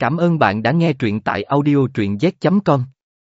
Cảm ơn bạn đã nghe truyện tại audio truyện z.com.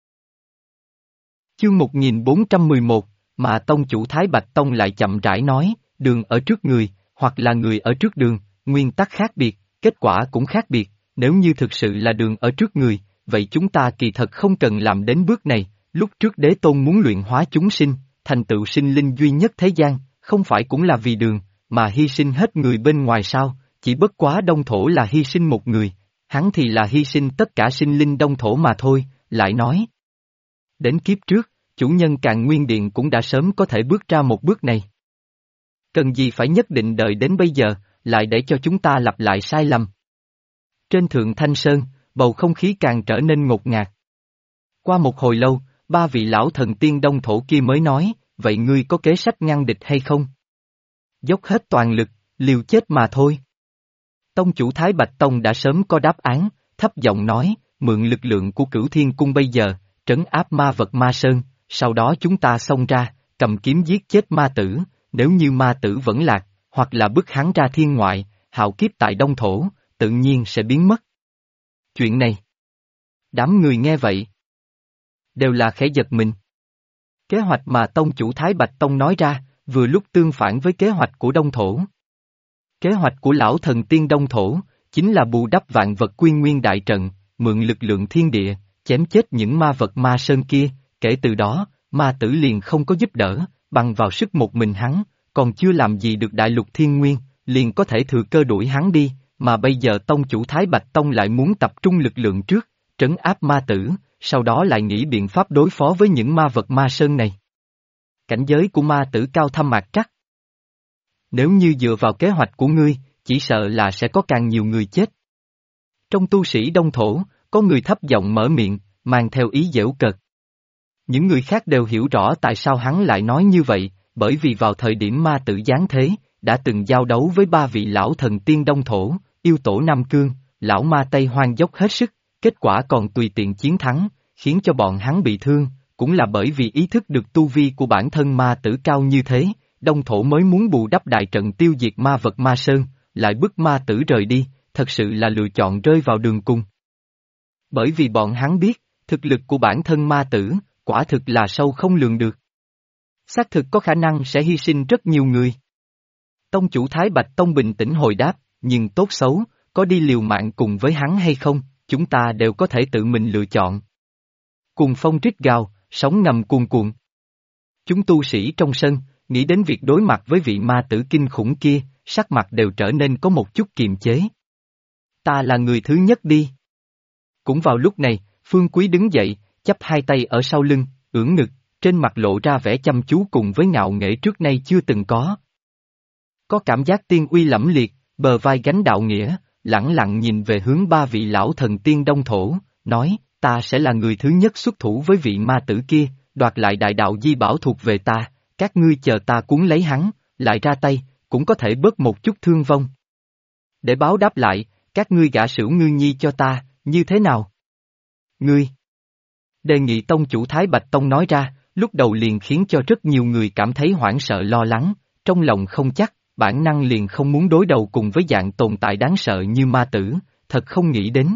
Chương 1411, mà tông chủ Thái Bạch Tông lại chậm rãi nói, đường ở trước người, hoặc là người ở trước đường, nguyên tắc khác biệt, kết quả cũng khác biệt, nếu như thực sự là đường ở trước người, vậy chúng ta kỳ thật không cần làm đến bước này, lúc trước Đế Tôn muốn luyện hóa chúng sinh, thành tựu sinh linh duy nhất thế gian, không phải cũng là vì đường, mà hy sinh hết người bên ngoài sao, chỉ bất quá Đông Thổ là hy sinh một người, hắn thì là hy sinh tất cả sinh linh Đông Thổ mà thôi, lại nói. Đến kiếp trước, chủ nhân Càn Nguyên Điện cũng đã sớm có thể bước ra một bước này. Cần gì phải nhất định đợi đến bây giờ, lại để cho chúng ta lặp lại sai lầm. Trên Thượng Thanh Sơn, bầu không khí càng trở nên ngột ngạt. Qua một hồi lâu, ba vị lão thần tiên Đông Thổ kia mới nói, vậy ngươi có kế sách ngăn địch hay không? Dốc hết toàn lực, liều chết mà thôi. Tông chủ Thái Bạch Tông đã sớm có đáp án, thấp giọng nói, mượn lực lượng của Cửu Thiên Cung bây giờ, trấn áp ma vật Ma Sơn, sau đó chúng ta xông ra, cầm kiếm giết chết ma tử, nếu như ma tử vẫn lạc, hoặc là bức hắn ra thiên ngoại, hạo kiếp tại Đông Thổ, tự nhiên sẽ biến mất. Chuyện này, đám người nghe vậy, đều là khẽ giật mình. Kế hoạch mà tông chủ Thái Bạch Tông nói ra, vừa lúc tương phản với kế hoạch của Đông Thổ. Kế hoạch của lão thần tiên Đông Thổ, chính là bù đắp vạn vật quy nguyên đại trận, mượn lực lượng thiên địa, chém chết những ma vật Ma Sơn kia, kể từ đó, ma tử liền không có giúp đỡ, bằng vào sức một mình hắn, còn chưa làm gì được đại lục thiên nguyên, liền có thể thừa cơ đuổi hắn đi, mà bây giờ tông chủ Thái Bạch Tông lại muốn tập trung lực lượng trước, trấn áp ma tử, sau đó lại nghĩ biện pháp đối phó với những ma vật Ma Sơn này. Cảnh giới của ma tử cao thâm mạc trắc. Nếu như dựa vào kế hoạch của ngươi, chỉ sợ là sẽ có càng nhiều người chết. Trong tu sĩ Đông Thổ, có người thấp giọng mở miệng, mang theo ý giễu cợt. Những người khác đều hiểu rõ tại sao hắn lại nói như vậy, bởi vì vào thời điểm ma tử giáng thế, đã từng giao đấu với ba vị lão thần tiên Đông Thổ, yêu tổ Nam Cương, lão ma Tây Hoang dốc hết sức, kết quả còn tùy tiện chiến thắng, khiến cho bọn hắn bị thương, cũng là bởi vì ý thức được tu vi của bản thân ma tử cao như thế, Đông Thổ mới muốn bù đắp đại trận tiêu diệt ma vật Ma Sơn, lại bức ma tử rời đi, thật sự là lựa chọn rơi vào đường cùng. Bởi vì bọn hắn biết, thực lực của bản thân ma tử, quả thực là sâu không lường được. Xác thực có khả năng sẽ hy sinh rất nhiều người. Tông chủ Thái Bạch Tông bình tĩnh hồi đáp, nhưng tốt xấu, có đi liều mạng cùng với hắn hay không, chúng ta đều có thể tự mình lựa chọn. Cùng phong rít gào, sóng ngầm cuồn cuộn. Chúng tu sĩ trong sân, nghĩ đến việc đối mặt với vị ma tử kinh khủng kia, sắc mặt đều trở nên có một chút kiềm chế. Ta là người thứ nhất đi. Cũng vào lúc này, Phương Quý đứng dậy, chắp hai tay ở sau lưng, ưỡn ngực, trên mặt lộ ra vẻ chăm chú cùng với ngạo nghễ trước nay chưa từng có. Có cảm giác tiên uy lẫm liệt, bờ vai gánh đạo nghĩa, lẳng lặng nhìn về hướng ba vị lão thần tiên Đông Thổ, nói, ta sẽ là người thứ nhất xuất thủ với vị ma tử kia, đoạt lại đại đạo di bảo thuộc về ta, các ngươi chờ ta cuốn lấy hắn, lại ra tay, cũng có thể bớt một chút thương vong. Để báo đáp lại, các ngươi gả Sửu Ngư Nhi cho ta, như thế nào? Ngươi! Đề nghị tông chủ Thái Bạch Tông nói ra, lúc đầu liền khiến cho rất nhiều người cảm thấy hoảng sợ lo lắng, trong lòng không chắc, bản năng liền không muốn đối đầu cùng với dạng tồn tại đáng sợ như ma tử, thật không nghĩ đến.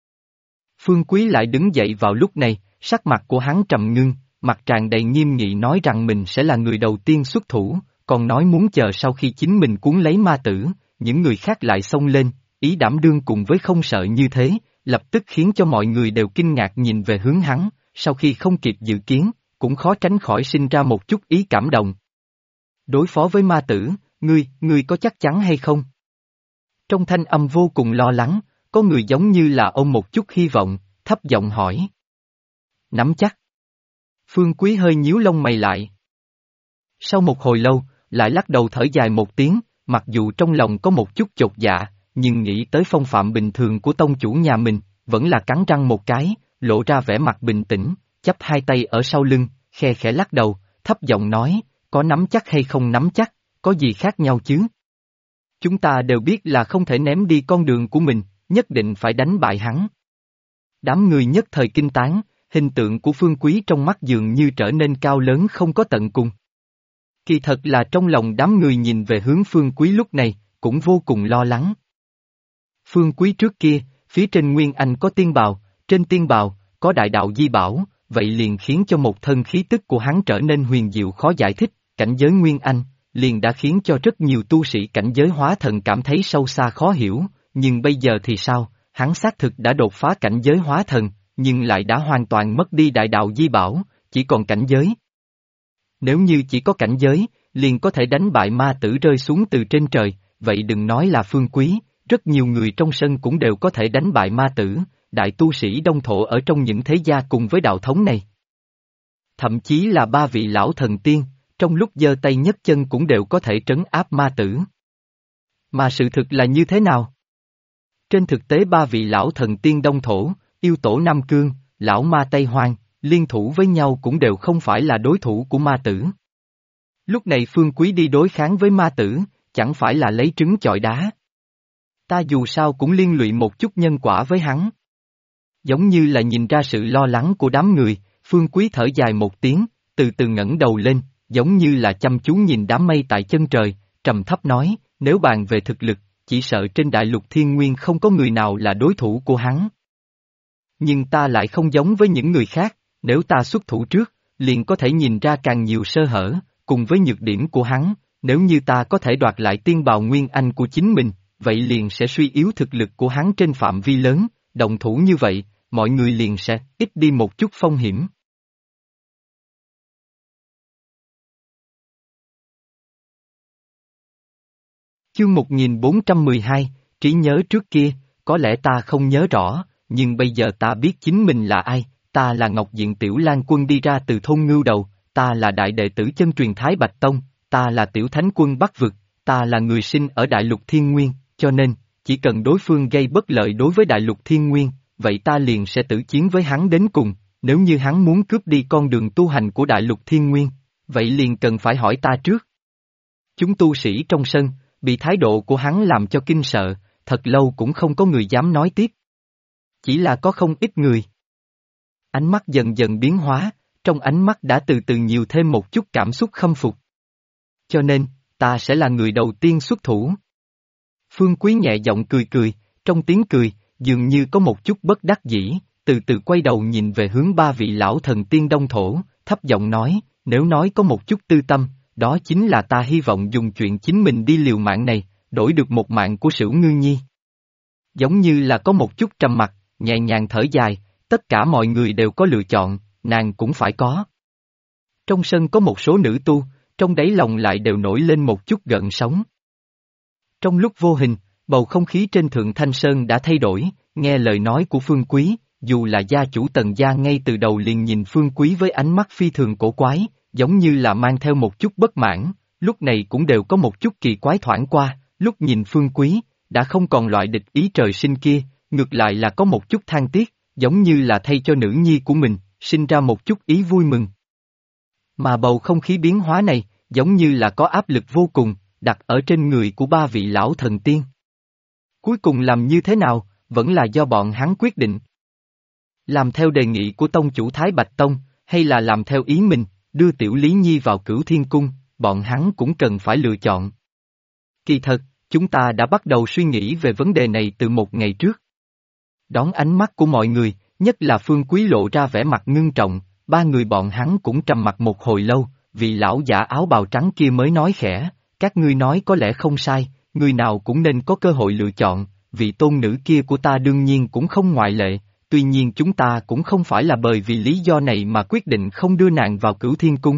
Phương Quý lại đứng dậy vào lúc này, sắc mặt của hắn trầm ngưng, mặt tràn đầy nghiêm nghị nói rằng mình sẽ là người đầu tiên xuất thủ, còn nói muốn chờ sau khi chính mình cuốn lấy ma tử, những người khác lại xông lên, ý đảm đương cùng với không sợ như thế, lập tức khiến cho mọi người đều kinh ngạc nhìn về hướng hắn, sau khi không kịp dự kiến, cũng khó tránh khỏi sinh ra một chút ý cảm động. Đối phó với ma tử, ngươi có chắc chắn hay không? Trong thanh âm vô cùng lo lắng, có người giống như là ôm một chút hy vọng, thấp giọng hỏi. Nắm chắc. Phương Quý hơi nhíu lông mày lại. Sau một hồi lâu, lại lắc đầu thở dài một tiếng, mặc dù trong lòng có một chút chột dạ, nhưng nghĩ tới phong phạm bình thường của tông chủ nhà mình, vẫn là cắn răng một cái, lộ ra vẻ mặt bình tĩnh, chắp hai tay ở sau lưng, khe khẽ lắc đầu, thấp giọng nói, có nắm chắc hay không nắm chắc, có gì khác nhau chứ? Chúng ta đều biết là không thể ném đi con đường của mình, nhất định phải đánh bại hắn. Đám người nhất thời kinh tán, hình tượng của Phương Quý trong mắt dường như trở nên cao lớn không có tận cùng. Kỳ thật là trong lòng đám người nhìn về hướng Phương Quý lúc này, cũng vô cùng lo lắng. Phương Quý trước kia, phía trên Nguyên Anh có tiên bào, trên tiên bào, có đại đạo di bảo, vậy liền khiến cho một thân khí tức của hắn trở nên huyền diệu khó giải thích, cảnh giới Nguyên Anh, liền đã khiến cho rất nhiều tu sĩ cảnh giới hóa thần cảm thấy sâu xa khó hiểu, nhưng bây giờ thì sao, hắn xác thực đã đột phá cảnh giới hóa thần, nhưng lại đã hoàn toàn mất đi đại đạo di bảo, chỉ còn cảnh giới. Nếu như chỉ có cảnh giới, liền có thể đánh bại ma tử rơi xuống từ trên trời, vậy đừng nói là Phương Quý, rất nhiều người trong sân cũng đều có thể đánh bại ma tử, đại tu sĩ đông thổ ở trong những thế gia cùng với đạo thống này. Thậm chí là ba vị lão thần tiên, trong lúc giơ tay nhấc chân cũng đều có thể trấn áp ma tử. Mà sự thực là như thế nào? Trên thực tế ba vị lão thần tiên đông thổ, yêu tổ Nam Cương, lão ma Tây Hoang, liên thủ với nhau cũng đều không phải là đối thủ của ma tử. Lúc này Phương Quý đi đối kháng với ma tử, chẳng phải là lấy trứng chọi đá. Ta dù sao cũng liên lụy một chút nhân quả với hắn. Giống như là nhìn ra sự lo lắng của đám người, Phương Quý thở dài một tiếng, từ từ ngẩng đầu lên, giống như là chăm chú nhìn đám mây tại chân trời, trầm thấp nói, nếu bàn về thực lực, chỉ sợ trên đại lục thiên nguyên không có người nào là đối thủ của hắn. Nhưng ta lại không giống với những người khác, nếu ta xuất thủ trước, liền có thể nhìn ra càng nhiều sơ hở, cùng với nhược điểm của hắn, nếu như ta có thể đoạt lại tiên bào nguyên anh của chính mình, vậy liền sẽ suy yếu thực lực của hắn trên phạm vi lớn, động thủ như vậy, mọi người liền sẽ ít đi một chút phong hiểm. Chương 1412, trí nhớ trước kia, có lẽ ta không nhớ rõ, nhưng bây giờ ta biết chính mình là ai, ta là Ngọc Diện Tiểu Lang Quân đi ra từ thôn Ngưu Đầu, ta là đại đệ tử chân truyền Thái Bạch Tông, ta là Tiểu Thánh Quân Bắc Vực, ta là người sinh ở đại lục thiên nguyên, cho nên, chỉ cần đối phương gây bất lợi đối với đại lục thiên nguyên, vậy ta liền sẽ tử chiến với hắn đến cùng, nếu như hắn muốn cướp đi con đường tu hành của đại lục thiên nguyên, vậy liền cần phải hỏi ta trước. Chúng tu sĩ trong sân, bị thái độ của hắn làm cho kinh sợ, thật lâu cũng không có người dám nói tiếp. Chỉ là có không ít người. Ánh mắt dần dần biến hóa, trong ánh mắt đã từ từ nhiều thêm một chút cảm xúc khâm phục. Cho nên, ta sẽ là người đầu tiên xuất thủ. Phương Quý nhẹ giọng cười cười, trong tiếng cười, dường như có một chút bất đắc dĩ, từ từ quay đầu nhìn về hướng ba vị lão thần tiên đông thổ, thấp giọng nói, nếu nói có một chút tư tâm, đó chính là ta hy vọng dùng chuyện chính mình đi liều mạng này, đổi được một mạng của Sửu Ngư Nhi. Giống như là có một chút trầm mặc, nhẹ nhàng thở dài, tất cả mọi người đều có lựa chọn, nàng cũng phải có. Trong sân có một số nữ tu, trong đáy lòng lại đều nổi lên một chút gợn sóng. Trong lúc vô hình, bầu không khí trên Thượng Thanh Sơn đã thay đổi, nghe lời nói của Phương Quý, dù là gia chủ Tần gia ngay từ đầu liền nhìn Phương Quý với ánh mắt phi thường cổ quái, giống như là mang theo một chút bất mãn, lúc này cũng đều có một chút kỳ quái thoảng qua, lúc nhìn Phương Quý, đã không còn loại địch ý trời sinh kia, ngược lại là có một chút than tiếc, giống như là thay cho nữ nhi của mình, sinh ra một chút ý vui mừng. Mà bầu không khí biến hóa này, giống như là có áp lực vô cùng, đặt ở trên người của ba vị lão thần tiên. Cuối cùng làm như thế nào, vẫn là do bọn hắn quyết định. Làm theo đề nghị của tông chủ Thái Bạch Tông, hay là làm theo ý mình, đưa Tiểu Lý Nhi vào Cửu Thiên Cung, bọn hắn cũng cần phải lựa chọn. Kỳ thật, chúng ta đã bắt đầu suy nghĩ về vấn đề này từ một ngày trước. Đón ánh mắt của mọi người, nhất là Phương Quý lộ ra vẻ mặt ngưng trọng, ba người bọn hắn cũng trầm mặc một hồi lâu, vị lão giả áo bào trắng kia mới nói khẽ, các ngươi nói có lẽ không sai, người nào cũng nên có cơ hội lựa chọn, vị tôn nữ kia của ta đương nhiên cũng không ngoại lệ, tuy nhiên chúng ta cũng không phải là bởi vì lý do này mà quyết định không đưa nàng vào Cửu Thiên Cung.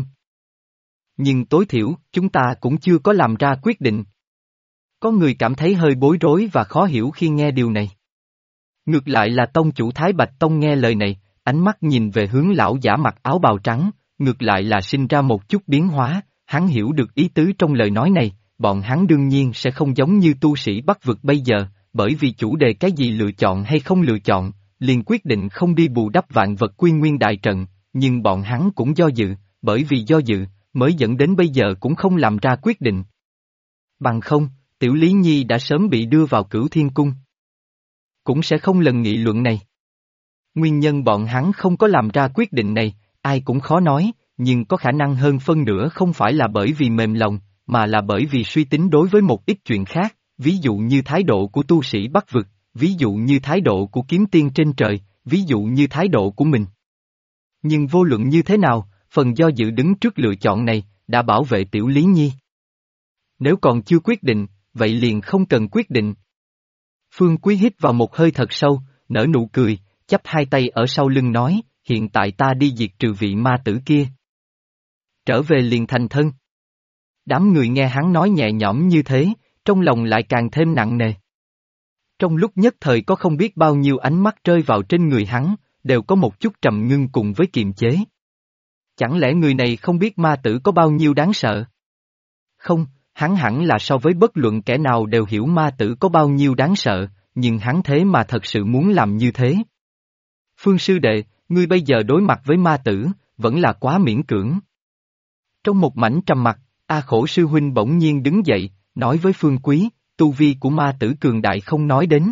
Nhưng tối thiểu, chúng ta cũng chưa có làm ra quyết định. Có người cảm thấy hơi bối rối và khó hiểu khi nghe điều này. Ngược lại là tông chủ Thái Bạch Tông nghe lời này, ánh mắt nhìn về hướng lão giả mặc áo bào trắng, ngược lại là sinh ra một chút biến hóa, hắn hiểu được ý tứ trong lời nói này, bọn hắn đương nhiên sẽ không giống như tu sĩ Bắc vực bây giờ, bởi vì chủ đề cái gì lựa chọn hay không lựa chọn, liền quyết định không đi bù đắp vạn vật quy nguyên đại trận, nhưng bọn hắn cũng do dự, bởi vì do dự, mới dẫn đến bây giờ cũng không làm ra quyết định. Bằng không, Tiểu Lý Nhi đã sớm bị đưa vào Cửu Thiên Cung. Cũng sẽ không lần nghị luận này. Nguyên nhân bọn hắn không có làm ra quyết định này, ai cũng khó nói, nhưng có khả năng hơn phân nửa không phải là bởi vì mềm lòng, mà là bởi vì suy tính đối với một ít chuyện khác, ví dụ như thái độ của tu sĩ Bắc vực, ví dụ như thái độ của kiếm tiên trên trời, ví dụ như thái độ của mình. Nhưng vô luận như thế nào, phần do dự đứng trước lựa chọn này, đã bảo vệ Tiểu Lý Nhi. Nếu còn chưa quyết định, vậy liền không cần quyết định. Phương Quý hít vào một hơi thật sâu, nở nụ cười, chắp hai tay ở sau lưng nói, hiện tại ta đi diệt trừ vị ma tử kia. Trở về liền thành thân. Đám người nghe hắn nói nhẹ nhõm như thế, trong lòng lại càng thêm nặng nề. Trong lúc nhất thời có không biết bao nhiêu ánh mắt rơi vào trên người hắn, đều có một chút trầm ngưng cùng với kiềm chế. Chẳng lẽ người này không biết ma tử có bao nhiêu đáng sợ? Không, hắn hẳn là so với bất luận kẻ nào đều hiểu ma tử có bao nhiêu đáng sợ, nhưng hắn thế mà thật sự muốn làm như thế. Phương sư đệ, ngươi bây giờ đối mặt với ma tử, vẫn là quá miễn cưỡng. Trong một mảnh trầm mặc, A Khổ sư huynh bỗng nhiên đứng dậy, nói với Phương Quý, tu vi của ma tử cường đại không nói đến.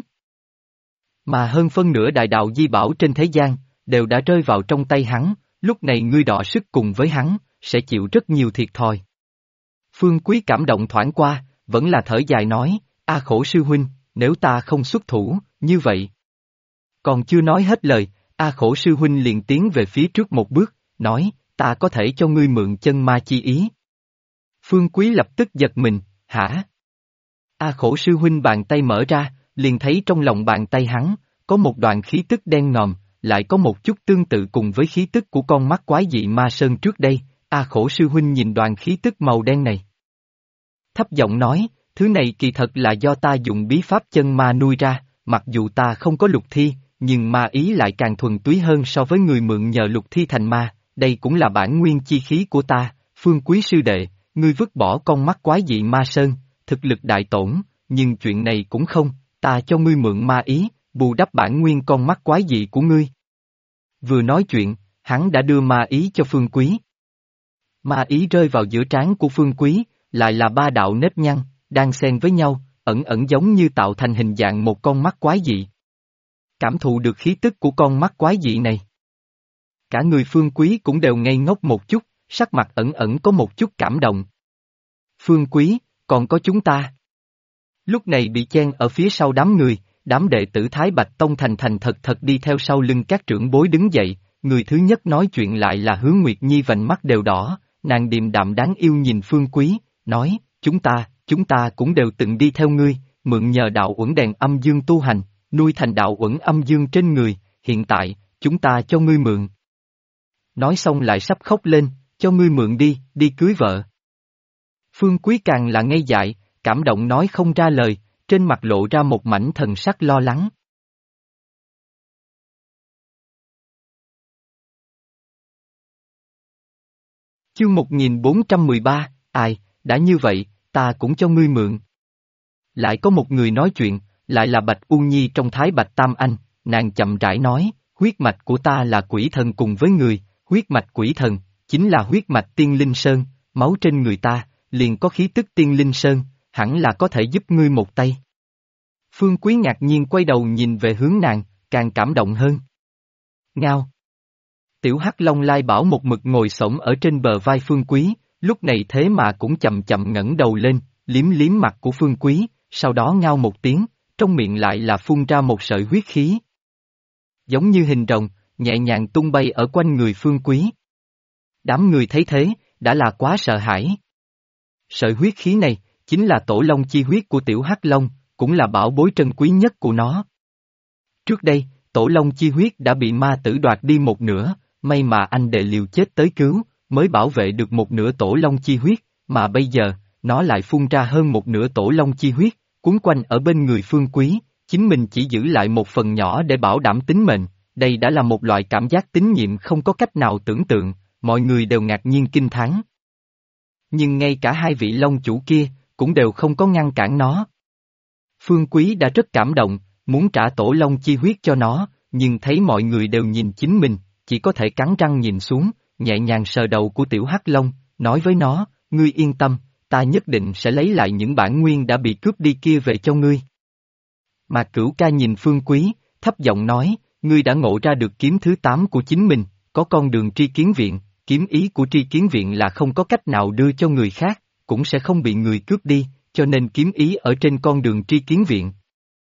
Mà hơn phân nửa đại đạo di bảo trên thế gian, đều đã rơi vào trong tay hắn, lúc này ngươi đọ sức cùng với hắn, sẽ chịu rất nhiều thiệt thòi. Phương Quý cảm động thoáng qua, vẫn là thở dài nói, A Khổ sư huynh, nếu ta không xuất thủ, như vậy. Còn chưa nói hết lời, A Khổ sư huynh liền tiến về phía trước một bước, nói, ta có thể cho ngươi mượn chân ma chi ý. Phương Quý lập tức giật mình, hả? A Khổ sư huynh bàn tay mở ra, liền thấy trong lòng bàn tay hắn, có một đoàn khí tức đen ngòm, lại có một chút tương tự cùng với khí tức của con mắt quái dị ma sơn trước đây. A Khổ sư huynh nhìn đoàn khí tức màu đen này. Thấp giọng nói, thứ này kỳ thật là do ta dùng bí pháp chân ma nuôi ra, mặc dù ta không có lục thi, nhưng ma ý lại càng thuần túy hơn so với người mượn nhờ lục thi thành ma, đây cũng là bản nguyên chi khí của ta. Phương Quý sư đệ, ngươi vứt bỏ con mắt quái dị ma sơn, thực lực đại tổn, nhưng chuyện này cũng không, ta cho ngươi mượn ma ý, bù đắp bản nguyên con mắt quái dị của ngươi. Vừa nói chuyện, hắn đã đưa ma ý cho Phương Quý. Ma ý rơi vào giữa trán của Phương Quý, lại là ba đạo nếp nhăn, đang xen với nhau, ẩn ẩn giống như tạo thành hình dạng một con mắt quái dị. Cảm thụ được khí tức của con mắt quái dị này. Cả người Phương Quý cũng đều ngây ngốc một chút, sắc mặt ẩn ẩn có một chút cảm động. Phương Quý, còn có chúng ta. Lúc này bị chen ở phía sau đám người, đám đệ tử Thái Bạch Tông thành thật thật đi theo sau lưng các trưởng bối đứng dậy, người thứ nhất nói chuyện lại là Hứa Nguyệt Nhi vành mắt đều đỏ, nàng điềm đạm đáng yêu nhìn Phương Quý, nói, chúng ta cũng đều từng đi theo ngươi, mượn nhờ đạo uẩn đèn âm dương tu hành, nuôi thành đạo uẩn âm dương trên người, hiện tại, chúng ta cho ngươi mượn. Nói xong lại sắp khóc lên, cho ngươi mượn đi cưới vợ. Phương Quý càng là ngây dại, cảm động nói không ra lời, trên mặt lộ ra một mảnh thần sắc lo lắng. Chương 1413, ai, đã như vậy, ta cũng cho ngươi mượn. Lại có một người nói chuyện, lại là Bạch U Nhi trong Thái Bạch Tam Anh, nàng chậm rãi nói, huyết mạch của ta là quỷ thần cùng với người, huyết mạch quỷ thần, chính là huyết mạch tiên linh sơn, máu trên người ta, liền có khí tức tiên linh sơn, hẳn là có thể giúp ngươi một tay. Phương Quý ngạc nhiên quay đầu nhìn về hướng nàng, càng cảm động hơn. Ngao. Tiểu Hắc Long Lai Bảo một mực ngồi xổm ở trên bờ vai Phương Quý, lúc này thế mà cũng chậm chậm ngẩng đầu lên, liếm liếm mặt của Phương Quý, sau đó ngao một tiếng, trong miệng lại là phun ra một sợi huyết khí. Giống như hình rồng, nhẹ nhàng tung bay ở quanh người Phương Quý. Đám người thấy thế, đã là quá sợ hãi. Sợi huyết khí này, chính là tổ long chi huyết của Tiểu Hắc Long, cũng là bảo bối trân quý nhất của nó. Trước đây, tổ long chi huyết đã bị ma tử đoạt đi một nửa, may mà anh đệ liều chết tới cứu, mới bảo vệ được một nửa tổ long chi huyết, mà bây giờ, nó lại phun ra hơn một nửa tổ long chi huyết, cuốn quanh ở bên người Phương Quý, chính mình chỉ giữ lại một phần nhỏ để bảo đảm tính mệnh, đây đã là một loại cảm giác tín nhiệm không có cách nào tưởng tượng, mọi người đều ngạc nhiên kinh thán. Nhưng ngay cả hai vị long chủ kia, cũng đều không có ngăn cản nó. Phương Quý đã rất cảm động, muốn trả tổ long chi huyết cho nó, nhưng thấy mọi người đều nhìn chính mình, chỉ có thể cắn răng nhìn xuống, nhẹ nhàng sờ đầu của Tiểu Hắc Long, nói với nó, ngươi yên tâm, ta nhất định sẽ lấy lại những bản nguyên đã bị cướp đi kia về cho ngươi. Mà Cửu Ca nhìn Phương Quý, thấp giọng nói, ngươi đã ngộ ra được kiếm thứ 8 của chính mình, có con đường tri kiến viện, kiếm ý của tri kiến viện là không có cách nào đưa cho người khác, cũng sẽ không bị người cướp đi, cho nên kiếm ý ở trên con đường tri kiến viện.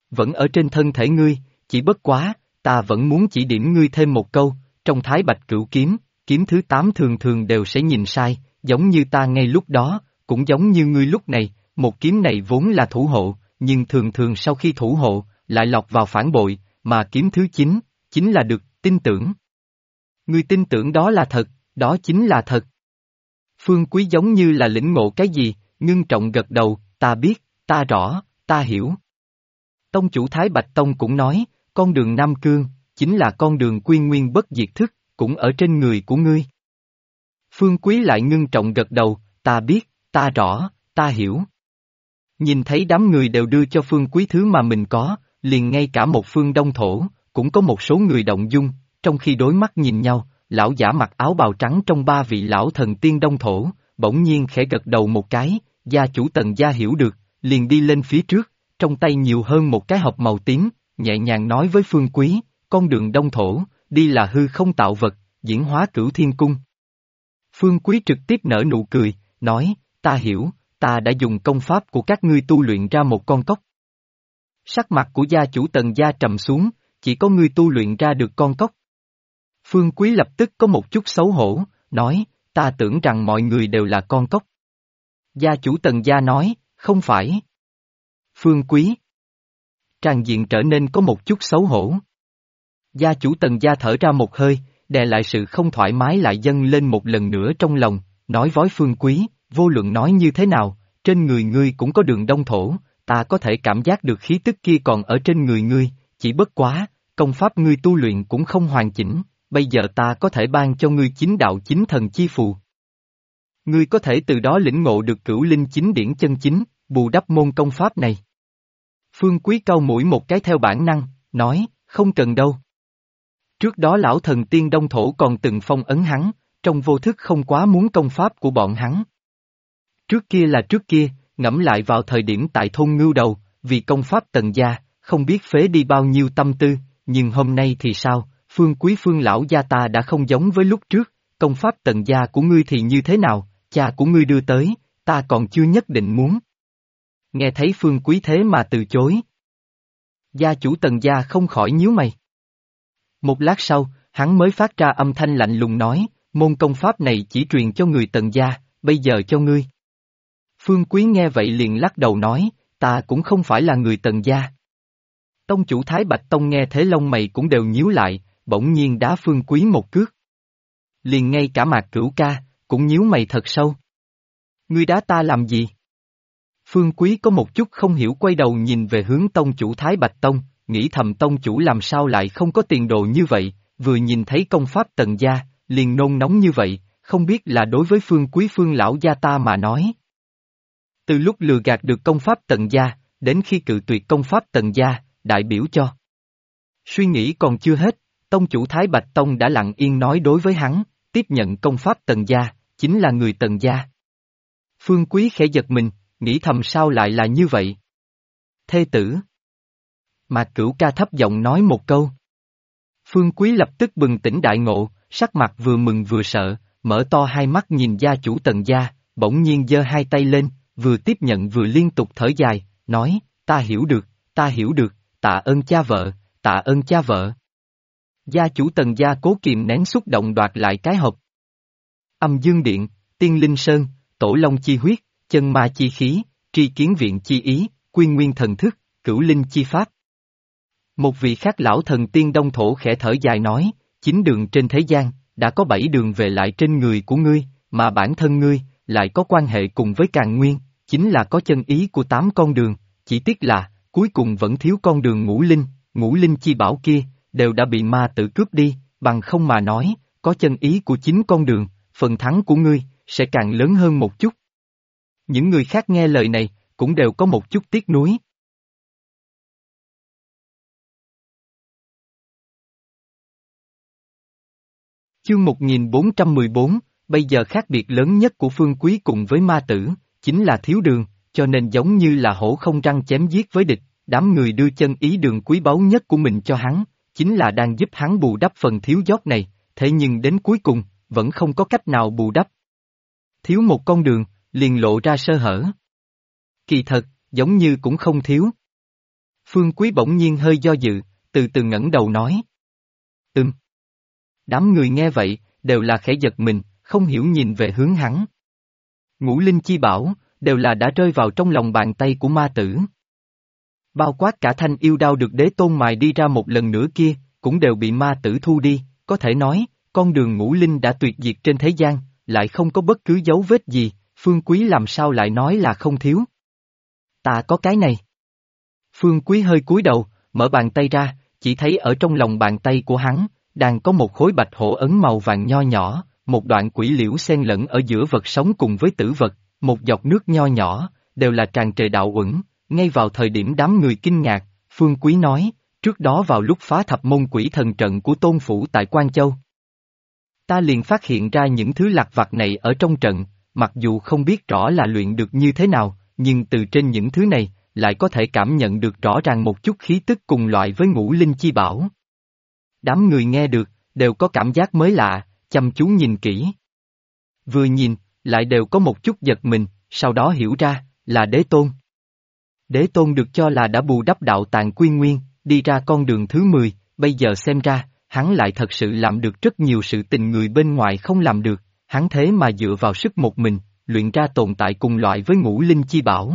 vẫn ở trên thân thể ngươi, chỉ bất quá, ta vẫn muốn chỉ điểm ngươi thêm một câu, trong Thái Bạch Cửu Kiếm, kiếm thứ 8 thường thường đều sẽ nhìn sai, giống như ta ngay lúc đó, cũng giống như ngươi lúc này, một kiếm này vốn là thủ hộ, nhưng thường thường sau khi thủ hộ, lại lọt vào phản bội, mà kiếm thứ 9, chính là được, tin tưởng. Ngươi tin tưởng đó là thật, đó chính là thật. Phương Quý giống như là lĩnh ngộ cái gì, ngưng trọng gật đầu, ta biết, ta rõ, ta hiểu. Tông chủ Thái Bạch Tông cũng nói, con đường Nam Cương, chính là con đường quy nguyên bất diệt thức, cũng ở trên người của ngươi. Phương Quý lại ngưng trọng gật đầu, ta biết, ta rõ, ta hiểu. Nhìn thấy đám người đều đưa cho Phương Quý thứ mà mình có, liền ngay cả một phương Đông Thổ, cũng có một số người động dung, trong khi đối mắt nhìn nhau, lão giả mặc áo bào trắng trong ba vị lão thần tiên Đông Thổ, bỗng nhiên khẽ gật đầu một cái, gia chủ Tần gia hiểu được, liền đi lên phía trước, trong tay nhiều hơn một cái hộp màu tím, nhẹ nhàng nói với Phương Quý, con đường Đông Thổ, đi là hư không tạo vật, diễn hóa cửu thiên cung. Phương Quý trực tiếp nở nụ cười, nói, ta hiểu, ta đã dùng công pháp của các ngươi tu luyện ra một con cóc. Sắc mặt của gia chủ Tần gia trầm xuống, chỉ có ngươi tu luyện ra được con cóc. Phương Quý lập tức có một chút xấu hổ, nói, ta tưởng rằng mọi người đều là con cóc. Gia chủ Tần gia nói, không phải. Phương Quý. Tràng diện trở nên có một chút xấu hổ. Gia chủ Tần gia thở ra một hơi, đè lại sự không thoải mái lại dâng lên một lần nữa trong lòng, nói với Phương Quý, vô luận nói như thế nào, trên người ngươi cũng có đường Đông Thổ, ta có thể cảm giác được khí tức kia còn ở trên người ngươi, chỉ bất quá, công pháp ngươi tu luyện cũng không hoàn chỉnh, bây giờ ta có thể ban cho ngươi chính đạo chính thần chi phù. Ngươi có thể từ đó lĩnh ngộ được cửu linh chính điển chân chính, bù đắp môn công pháp này. Phương Quý cau mũi một cái theo bản năng, nói, không cần đâu. Trước đó lão thần tiên Đông Thổ còn từng phong ấn hắn, trong vô thức không quá muốn công pháp của bọn hắn. Trước kia là trước kia, ngẫm lại vào thời điểm tại thôn Ngưu Đầu, vì công pháp Tần gia, không biết phế đi bao nhiêu tâm tư, nhưng hôm nay thì sao, Phương Quý Phương lão gia ta đã không giống với lúc trước, công pháp Tần gia của ngươi thì như thế nào, cha của ngươi đưa tới, ta còn chưa nhất định muốn. Nghe thấy Phương Quý thế mà từ chối. Gia chủ Tần gia không khỏi nhíu mày. Một lát sau, hắn mới phát ra âm thanh lạnh lùng nói, môn công pháp này chỉ truyền cho người Tần gia, bây giờ cho ngươi. Phương Quý nghe vậy liền lắc đầu nói, ta cũng không phải là người Tần gia. Tông chủ Thái Bạch Tông nghe thế lông mày cũng đều nhíu lại, bỗng nhiên đá Phương Quý một cước. Liền ngay cả Mạc Cửu ca, cũng nhíu mày thật sâu. Ngươi đá ta làm gì? Phương Quý có một chút không hiểu quay đầu nhìn về hướng tông chủ Thái Bạch Tông, nghĩ thầm tông chủ làm sao lại không có tiền đồ như vậy, vừa nhìn thấy công pháp Tần gia, liền nôn nóng như vậy, không biết là đối với Phương Quý Phương lão gia ta mà nói. Từ lúc lừa gạt được công pháp Tần gia, đến khi cự tuyệt công pháp Tần gia, đại biểu cho. Suy nghĩ còn chưa hết, tông chủ Thái Bạch Tông đã lặng yên nói đối với hắn, tiếp nhận công pháp Tần gia, chính là người Tần gia. Phương Quý khẽ giật mình, nghĩ thầm sao lại là như vậy. Thê tử. Mạc Cửu ca thấp giọng nói một câu. Phương Quý lập tức bừng tỉnh đại ngộ, sắc mặt vừa mừng vừa sợ, mở to hai mắt nhìn gia chủ Tần gia, bỗng nhiên giơ hai tay lên, vừa tiếp nhận vừa liên tục thở dài, nói, ta hiểu được, tạ ơn cha vợ, tạ ơn cha vợ. Gia chủ Tần gia cố kìm nén xúc động đoạt lại cái hộp. Âm Dương Điện, Tiên Linh Sơn, Tổ Long chi huyết, Chân Ma chi khí, Tri Kiến Viện chi ý, Quy Nguyên thần thức, Cửu Linh chi pháp. Một vị khác lão thần tiên Đông Thổ khẽ thở dài nói, 9 đường trên thế gian, đã có 7 đường về lại trên người của ngươi, mà bản thân ngươi, lại có quan hệ cùng với Càn Nguyên, chính là có chân ý của 8 con đường, chỉ tiếc là, cuối cùng vẫn thiếu con đường ngũ linh chi bảo kia, đều đã bị ma tử cướp đi, bằng không mà nói, có chân ý của 9 con đường, phần thắng của ngươi, sẽ càng lớn hơn một chút. Những người khác nghe lời này, cũng đều có một chút tiếc nuối. Chương 1414, bây giờ khác biệt lớn nhất của Phương Quý cùng với ma tử, chính là thiếu đường, cho nên giống như là hổ không răng chém giết với địch, đám người đưa chân ý đường quý báu nhất của mình cho hắn, chính là đang giúp hắn bù đắp phần thiếu sót này, thế nhưng đến cuối cùng, vẫn không có cách nào bù đắp. Thiếu một con đường, liền lộ ra sơ hở. Kỳ thật, giống như cũng không thiếu. Phương Quý bỗng nhiên hơi do dự, từ từ ngẩng đầu nói. Đám người nghe vậy, đều là khẽ giật mình, không hiểu nhìn về hướng hắn. Ngũ linh chi bảo, đều là đã rơi vào trong lòng bàn tay của ma tử. Bao quát cả thanh yêu đao được đế tôn mài đi ra một lần nữa kia, cũng đều bị ma tử thu đi, có thể nói, con đường ngũ linh đã tuyệt diệt trên thế gian, lại không có bất cứ dấu vết gì, Phương Quý làm sao lại nói là không thiếu. Ta có cái này. Phương Quý hơi cúi đầu, mở bàn tay ra, chỉ thấy ở trong lòng bàn tay của hắn, đang có một khối bạch hổ ấn màu vàng nho nhỏ, một đoạn quỷ liễu xen lẫn ở giữa vật sống cùng với tử vật, một giọt nước nho nhỏ, đều là tràn trề đạo uẩn. Ngay vào thời điểm đám người kinh ngạc, Phương Quý nói, trước đó vào lúc phá thập môn quỷ thần trận của Tôn Phủ tại Quan Châu. Ta liền phát hiện ra những thứ lặt vặt này ở trong trận, mặc dù không biết rõ là luyện được như thế nào, nhưng từ trên những thứ này, lại có thể cảm nhận được rõ ràng một chút khí tức cùng loại với ngũ linh chi bảo. Đám người nghe được, đều có cảm giác mới lạ, chăm chú nhìn kỹ. Vừa nhìn, lại đều có một chút giật mình, sau đó hiểu ra, là đế tôn. Đế tôn được cho là đã bù đắp đạo tàng quy nguyên, đi ra con đường thứ 10, bây giờ xem ra, hắn lại thật sự làm được rất nhiều sự tình người bên ngoài không làm được, hắn thế mà dựa vào sức một mình, luyện ra tồn tại cùng loại với ngũ linh chi bảo.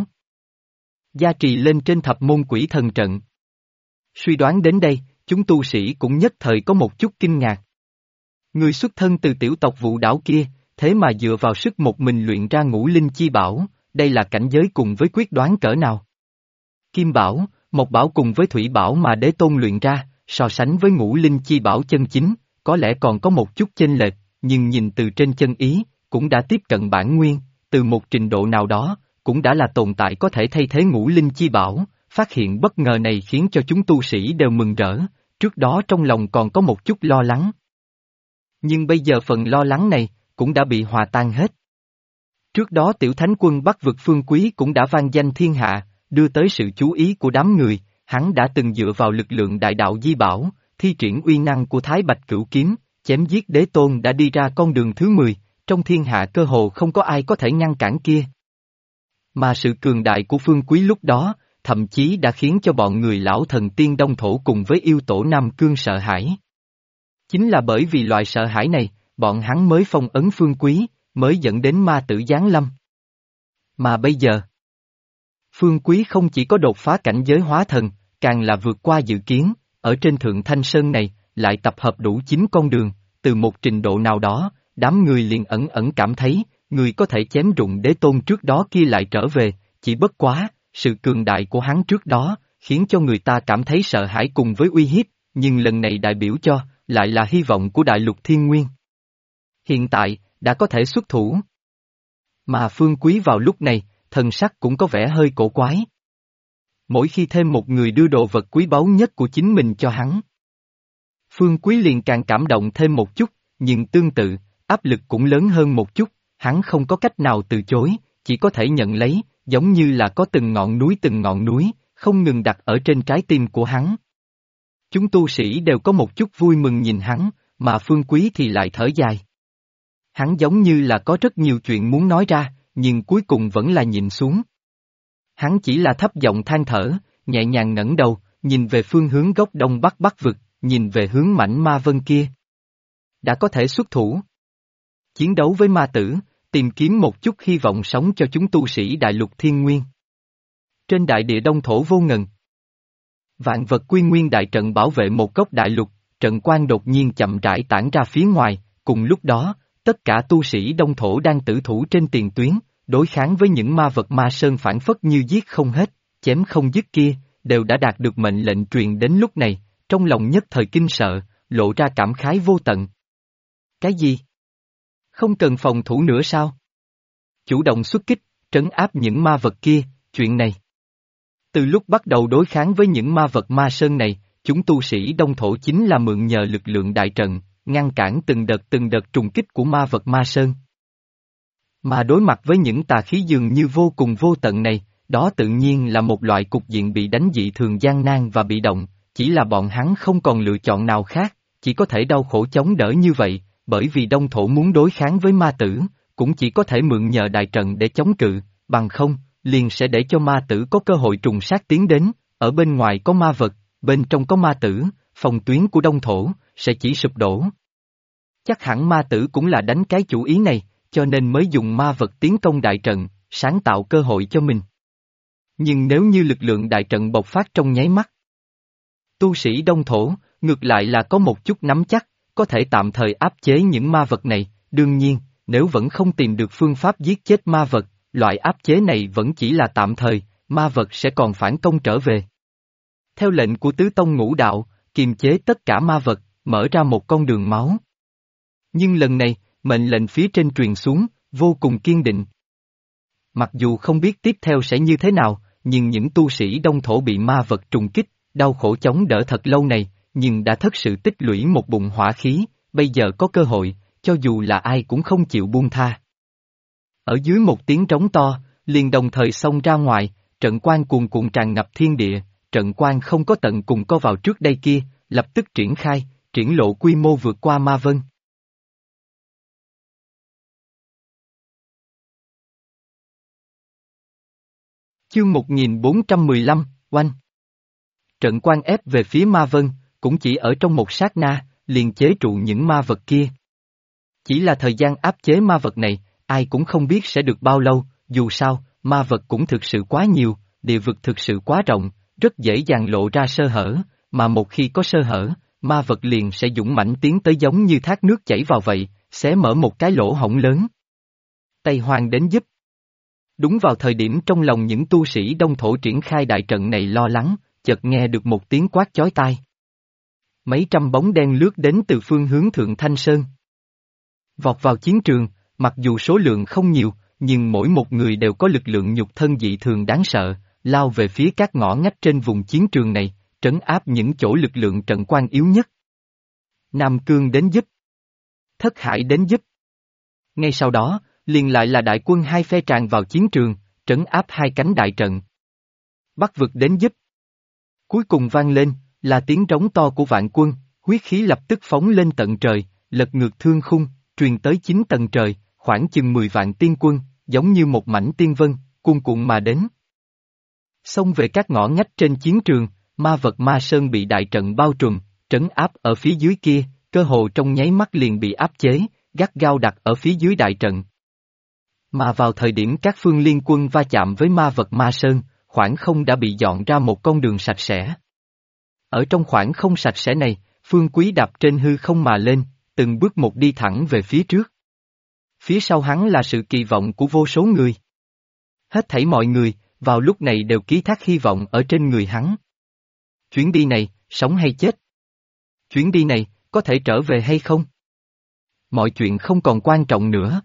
Gia trì lên trên thập môn quỷ thần trận. Suy đoán đến đây, chúng tu sĩ cũng nhất thời có một chút kinh ngạc. Người xuất thân từ tiểu tộc Vũ Đảo kia, thế mà dựa vào sức một mình luyện ra ngũ linh chi bảo, đây là cảnh giới cùng với quyết đoán cỡ nào. Kim bảo, Mộc bảo cùng với Thủy bảo mà đế tôn luyện ra, so sánh với ngũ linh chi bảo chân chính, có lẽ còn có một chút chênh lệch, nhưng nhìn từ trên chân ý, cũng đã tiếp cận bản nguyên, từ một trình độ nào đó, cũng đã là tồn tại có thể thay thế ngũ linh chi bảo. Phát hiện bất ngờ này khiến cho chúng tu sĩ đều mừng rỡ, trước đó trong lòng còn có một chút lo lắng. Nhưng bây giờ phần lo lắng này, cũng đã bị hòa tan hết. Trước đó tiểu thánh quân Bắc vực Phương Quý cũng đã vang danh thiên hạ, đưa tới sự chú ý của đám người, hắn đã từng dựa vào lực lượng đại đạo di bảo, thi triển uy năng của Thái Bạch Cửu Kiếm, chém giết đế tôn đã đi ra con đường thứ 10, trong thiên hạ cơ hồ không có ai có thể ngăn cản kia. Mà sự cường đại của Phương Quý lúc đó, thậm chí đã khiến cho bọn người lão thần tiên Đông Thổ cùng với yêu tổ Nam Cương sợ hãi. Chính là bởi vì loại sợ hãi này, bọn hắn mới phong ấn Phương Quý, mới dẫn đến ma tử giáng lâm. Mà bây giờ, Phương Quý không chỉ có đột phá cảnh giới hóa thần, càng là vượt qua dự kiến, ở trên Thượng Thanh Sơn này, lại tập hợp đủ 9 con đường, từ một trình độ nào đó, đám người liền ẩn ẩn cảm thấy, người có thể chém rụng đế tôn trước đó kia lại trở về, chỉ bất quá. Sự cường đại của hắn trước đó, khiến cho người ta cảm thấy sợ hãi cùng với uy hiếp, nhưng lần này đại biểu cho, lại là hy vọng của đại lục thiên nguyên. Hiện tại, đã có thể xuất thủ. Mà Phương Quý vào lúc này, thần sắc cũng có vẻ hơi cổ quái. Mỗi khi thêm một người đưa đồ vật quý báu nhất của chính mình cho hắn, Phương Quý liền càng cảm động thêm một chút, nhưng tương tự, áp lực cũng lớn hơn một chút, hắn không có cách nào từ chối, chỉ có thể nhận lấy. Giống như là có từng ngọn núi, không ngừng đặt ở trên trái tim của hắn. Chúng tu sĩ đều có một chút vui mừng nhìn hắn, mà Phương Quý thì lại thở dài. Hắn giống như là có rất nhiều chuyện muốn nói ra, nhưng cuối cùng vẫn là nhìn xuống. Hắn chỉ là thấp giọng than thở, nhẹ nhàng ngẩng đầu, nhìn về phương hướng góc đông bắc bắc vực, nhìn về hướng mảnh ma vân kia. Đã có thể xuất thủ. Chiến đấu với ma tử. Tìm kiếm một chút hy vọng sống cho chúng tu sĩ đại lục thiên nguyên. Trên đại địa đông thổ vô ngần. Vạn vật quy nguyên đại trận bảo vệ một góc đại lục, trận quan đột nhiên chậm rãi tản ra phía ngoài, cùng lúc đó, tất cả tu sĩ đông thổ đang tử thủ trên tiền tuyến, đối kháng với những ma vật ma sơn phản phất như giết không hết, chém không dứt kia, đều đã đạt được mệnh lệnh truyền đến lúc này, trong lòng nhất thời kinh sợ, lộ ra cảm khái vô tận. Cái gì? Không cần phòng thủ nữa sao? Chủ động xuất kích, trấn áp những ma vật kia, chuyện này. Từ lúc bắt đầu đối kháng với những ma vật ma sơn này, chúng tu sĩ đông thổ chính là mượn nhờ lực lượng đại trận, ngăn cản từng đợt trùng kích của ma vật ma sơn. Mà đối mặt với những tà khí dường như vô cùng vô tận này, đó tự nhiên là một loại cục diện bị đánh dị thường gian nan và bị động, chỉ là bọn hắn không còn lựa chọn nào khác, chỉ có thể đau khổ chống đỡ như vậy. Bởi vì đông thổ muốn đối kháng với ma tử, cũng chỉ có thể mượn nhờ đại trận để chống cự, bằng không, liền sẽ để cho ma tử có cơ hội trùng sát tiến đến, ở bên ngoài có ma vật, bên trong có ma tử, phòng tuyến của Đông Thổ, sẽ chỉ sụp đổ. Chắc hẳn ma tử cũng là đánh cái chủ ý này, cho nên mới dùng ma vật tiến công đại trận, sáng tạo cơ hội cho mình. Nhưng nếu như lực lượng đại trận bộc phát trong nháy mắt, tu sĩ Đông Thổ, ngược lại là có một chút nắm chắc, có thể tạm thời áp chế những ma vật này, đương nhiên, nếu vẫn không tìm được phương pháp giết chết ma vật, loại áp chế này vẫn chỉ là tạm thời, ma vật sẽ còn phản công trở về. Theo lệnh của Tứ Tông Ngũ Đạo, kiềm chế tất cả ma vật, mở ra một con đường máu. Nhưng lần này, mệnh lệnh phía trên truyền xuống, vô cùng kiên định. Mặc dù không biết tiếp theo sẽ như thế nào, nhưng những tu sĩ Đông Thổ bị ma vật trùng kích, đau khổ chống đỡ thật lâu này, nhưng đã thật sự tích lũy một bụng hỏa khí, bây giờ có cơ hội, cho dù là ai cũng không chịu buông tha. Ở dưới một tiếng trống to, liền đồng thời xông ra ngoài, trận quang cuồn cuộn tràn ngập thiên địa, trận quang không có tận cùng có vào trước đây kia, lập tức triển khai, triển lộ quy mô vượt qua ma vân. Chương 1415, oanh. Trận quang ép về phía ma vân, cũng chỉ ở trong một sát na, liền chế trụ những ma vật kia. Chỉ là thời gian áp chế ma vật này, ai cũng không biết sẽ được bao lâu, dù sao, ma vật cũng thực sự quá nhiều, địa vực thực sự quá rộng, rất dễ dàng lộ ra sơ hở, mà một khi có sơ hở, ma vật liền sẽ dũng mãnh tiến tới giống như thác nước chảy vào vậy, xé mở một cái lỗ hổng lớn. Tây Hoang đến giúp. Đúng vào thời điểm trong lòng những tu sĩ Đông Thổ triển khai đại trận này lo lắng, chợt nghe được một tiếng quát chói tai. Mấy trăm bóng đen lướt đến từ phương hướng Thượng Thanh Sơn. Vọt vào chiến trường, mặc dù số lượng không nhiều, nhưng mỗi một người đều có lực lượng nhục thân dị thường đáng sợ, lao về phía các ngõ ngách trên vùng chiến trường này, trấn áp những chỗ lực lượng trận quan yếu nhất. Nam Cương đến giúp. Thất Hải đến giúp. Ngay sau đó, liền lại là đại quân hai phe tràn vào chiến trường, trấn áp hai cánh đại trận. Bắc vực đến giúp. Cuối cùng vang lên, là tiếng trống to của vạn quân, huyết khí lập tức phóng lên tận trời, lật ngược thương khung, truyền tới 9 tầng trời, khoảng chừng 10 vạn tiên quân, giống như một mảnh tiên vân, cuồn cuộn mà đến. Xông về các ngõ ngách trên chiến trường, ma vật ma sơn bị đại trận bao trùm, trấn áp ở phía dưới kia, cơ hồ trong nháy mắt liền bị áp chế, gắt gao đặt ở phía dưới đại trận. Mà vào thời điểm các phương liên quân va chạm với ma vật ma sơn, khoảng không đã bị dọn ra một con đường sạch sẽ. Ở trong khoảng không sạch sẽ này, Phương Quý đạp trên hư không mà lên, từng bước một đi thẳng về phía trước. Phía sau hắn là sự kỳ vọng của vô số người. Hết thảy mọi người, vào lúc này đều ký thác hy vọng ở trên người hắn. Chuyến đi này, sống hay chết? Chuyến đi này, có thể trở về hay không? Mọi chuyện không còn quan trọng nữa.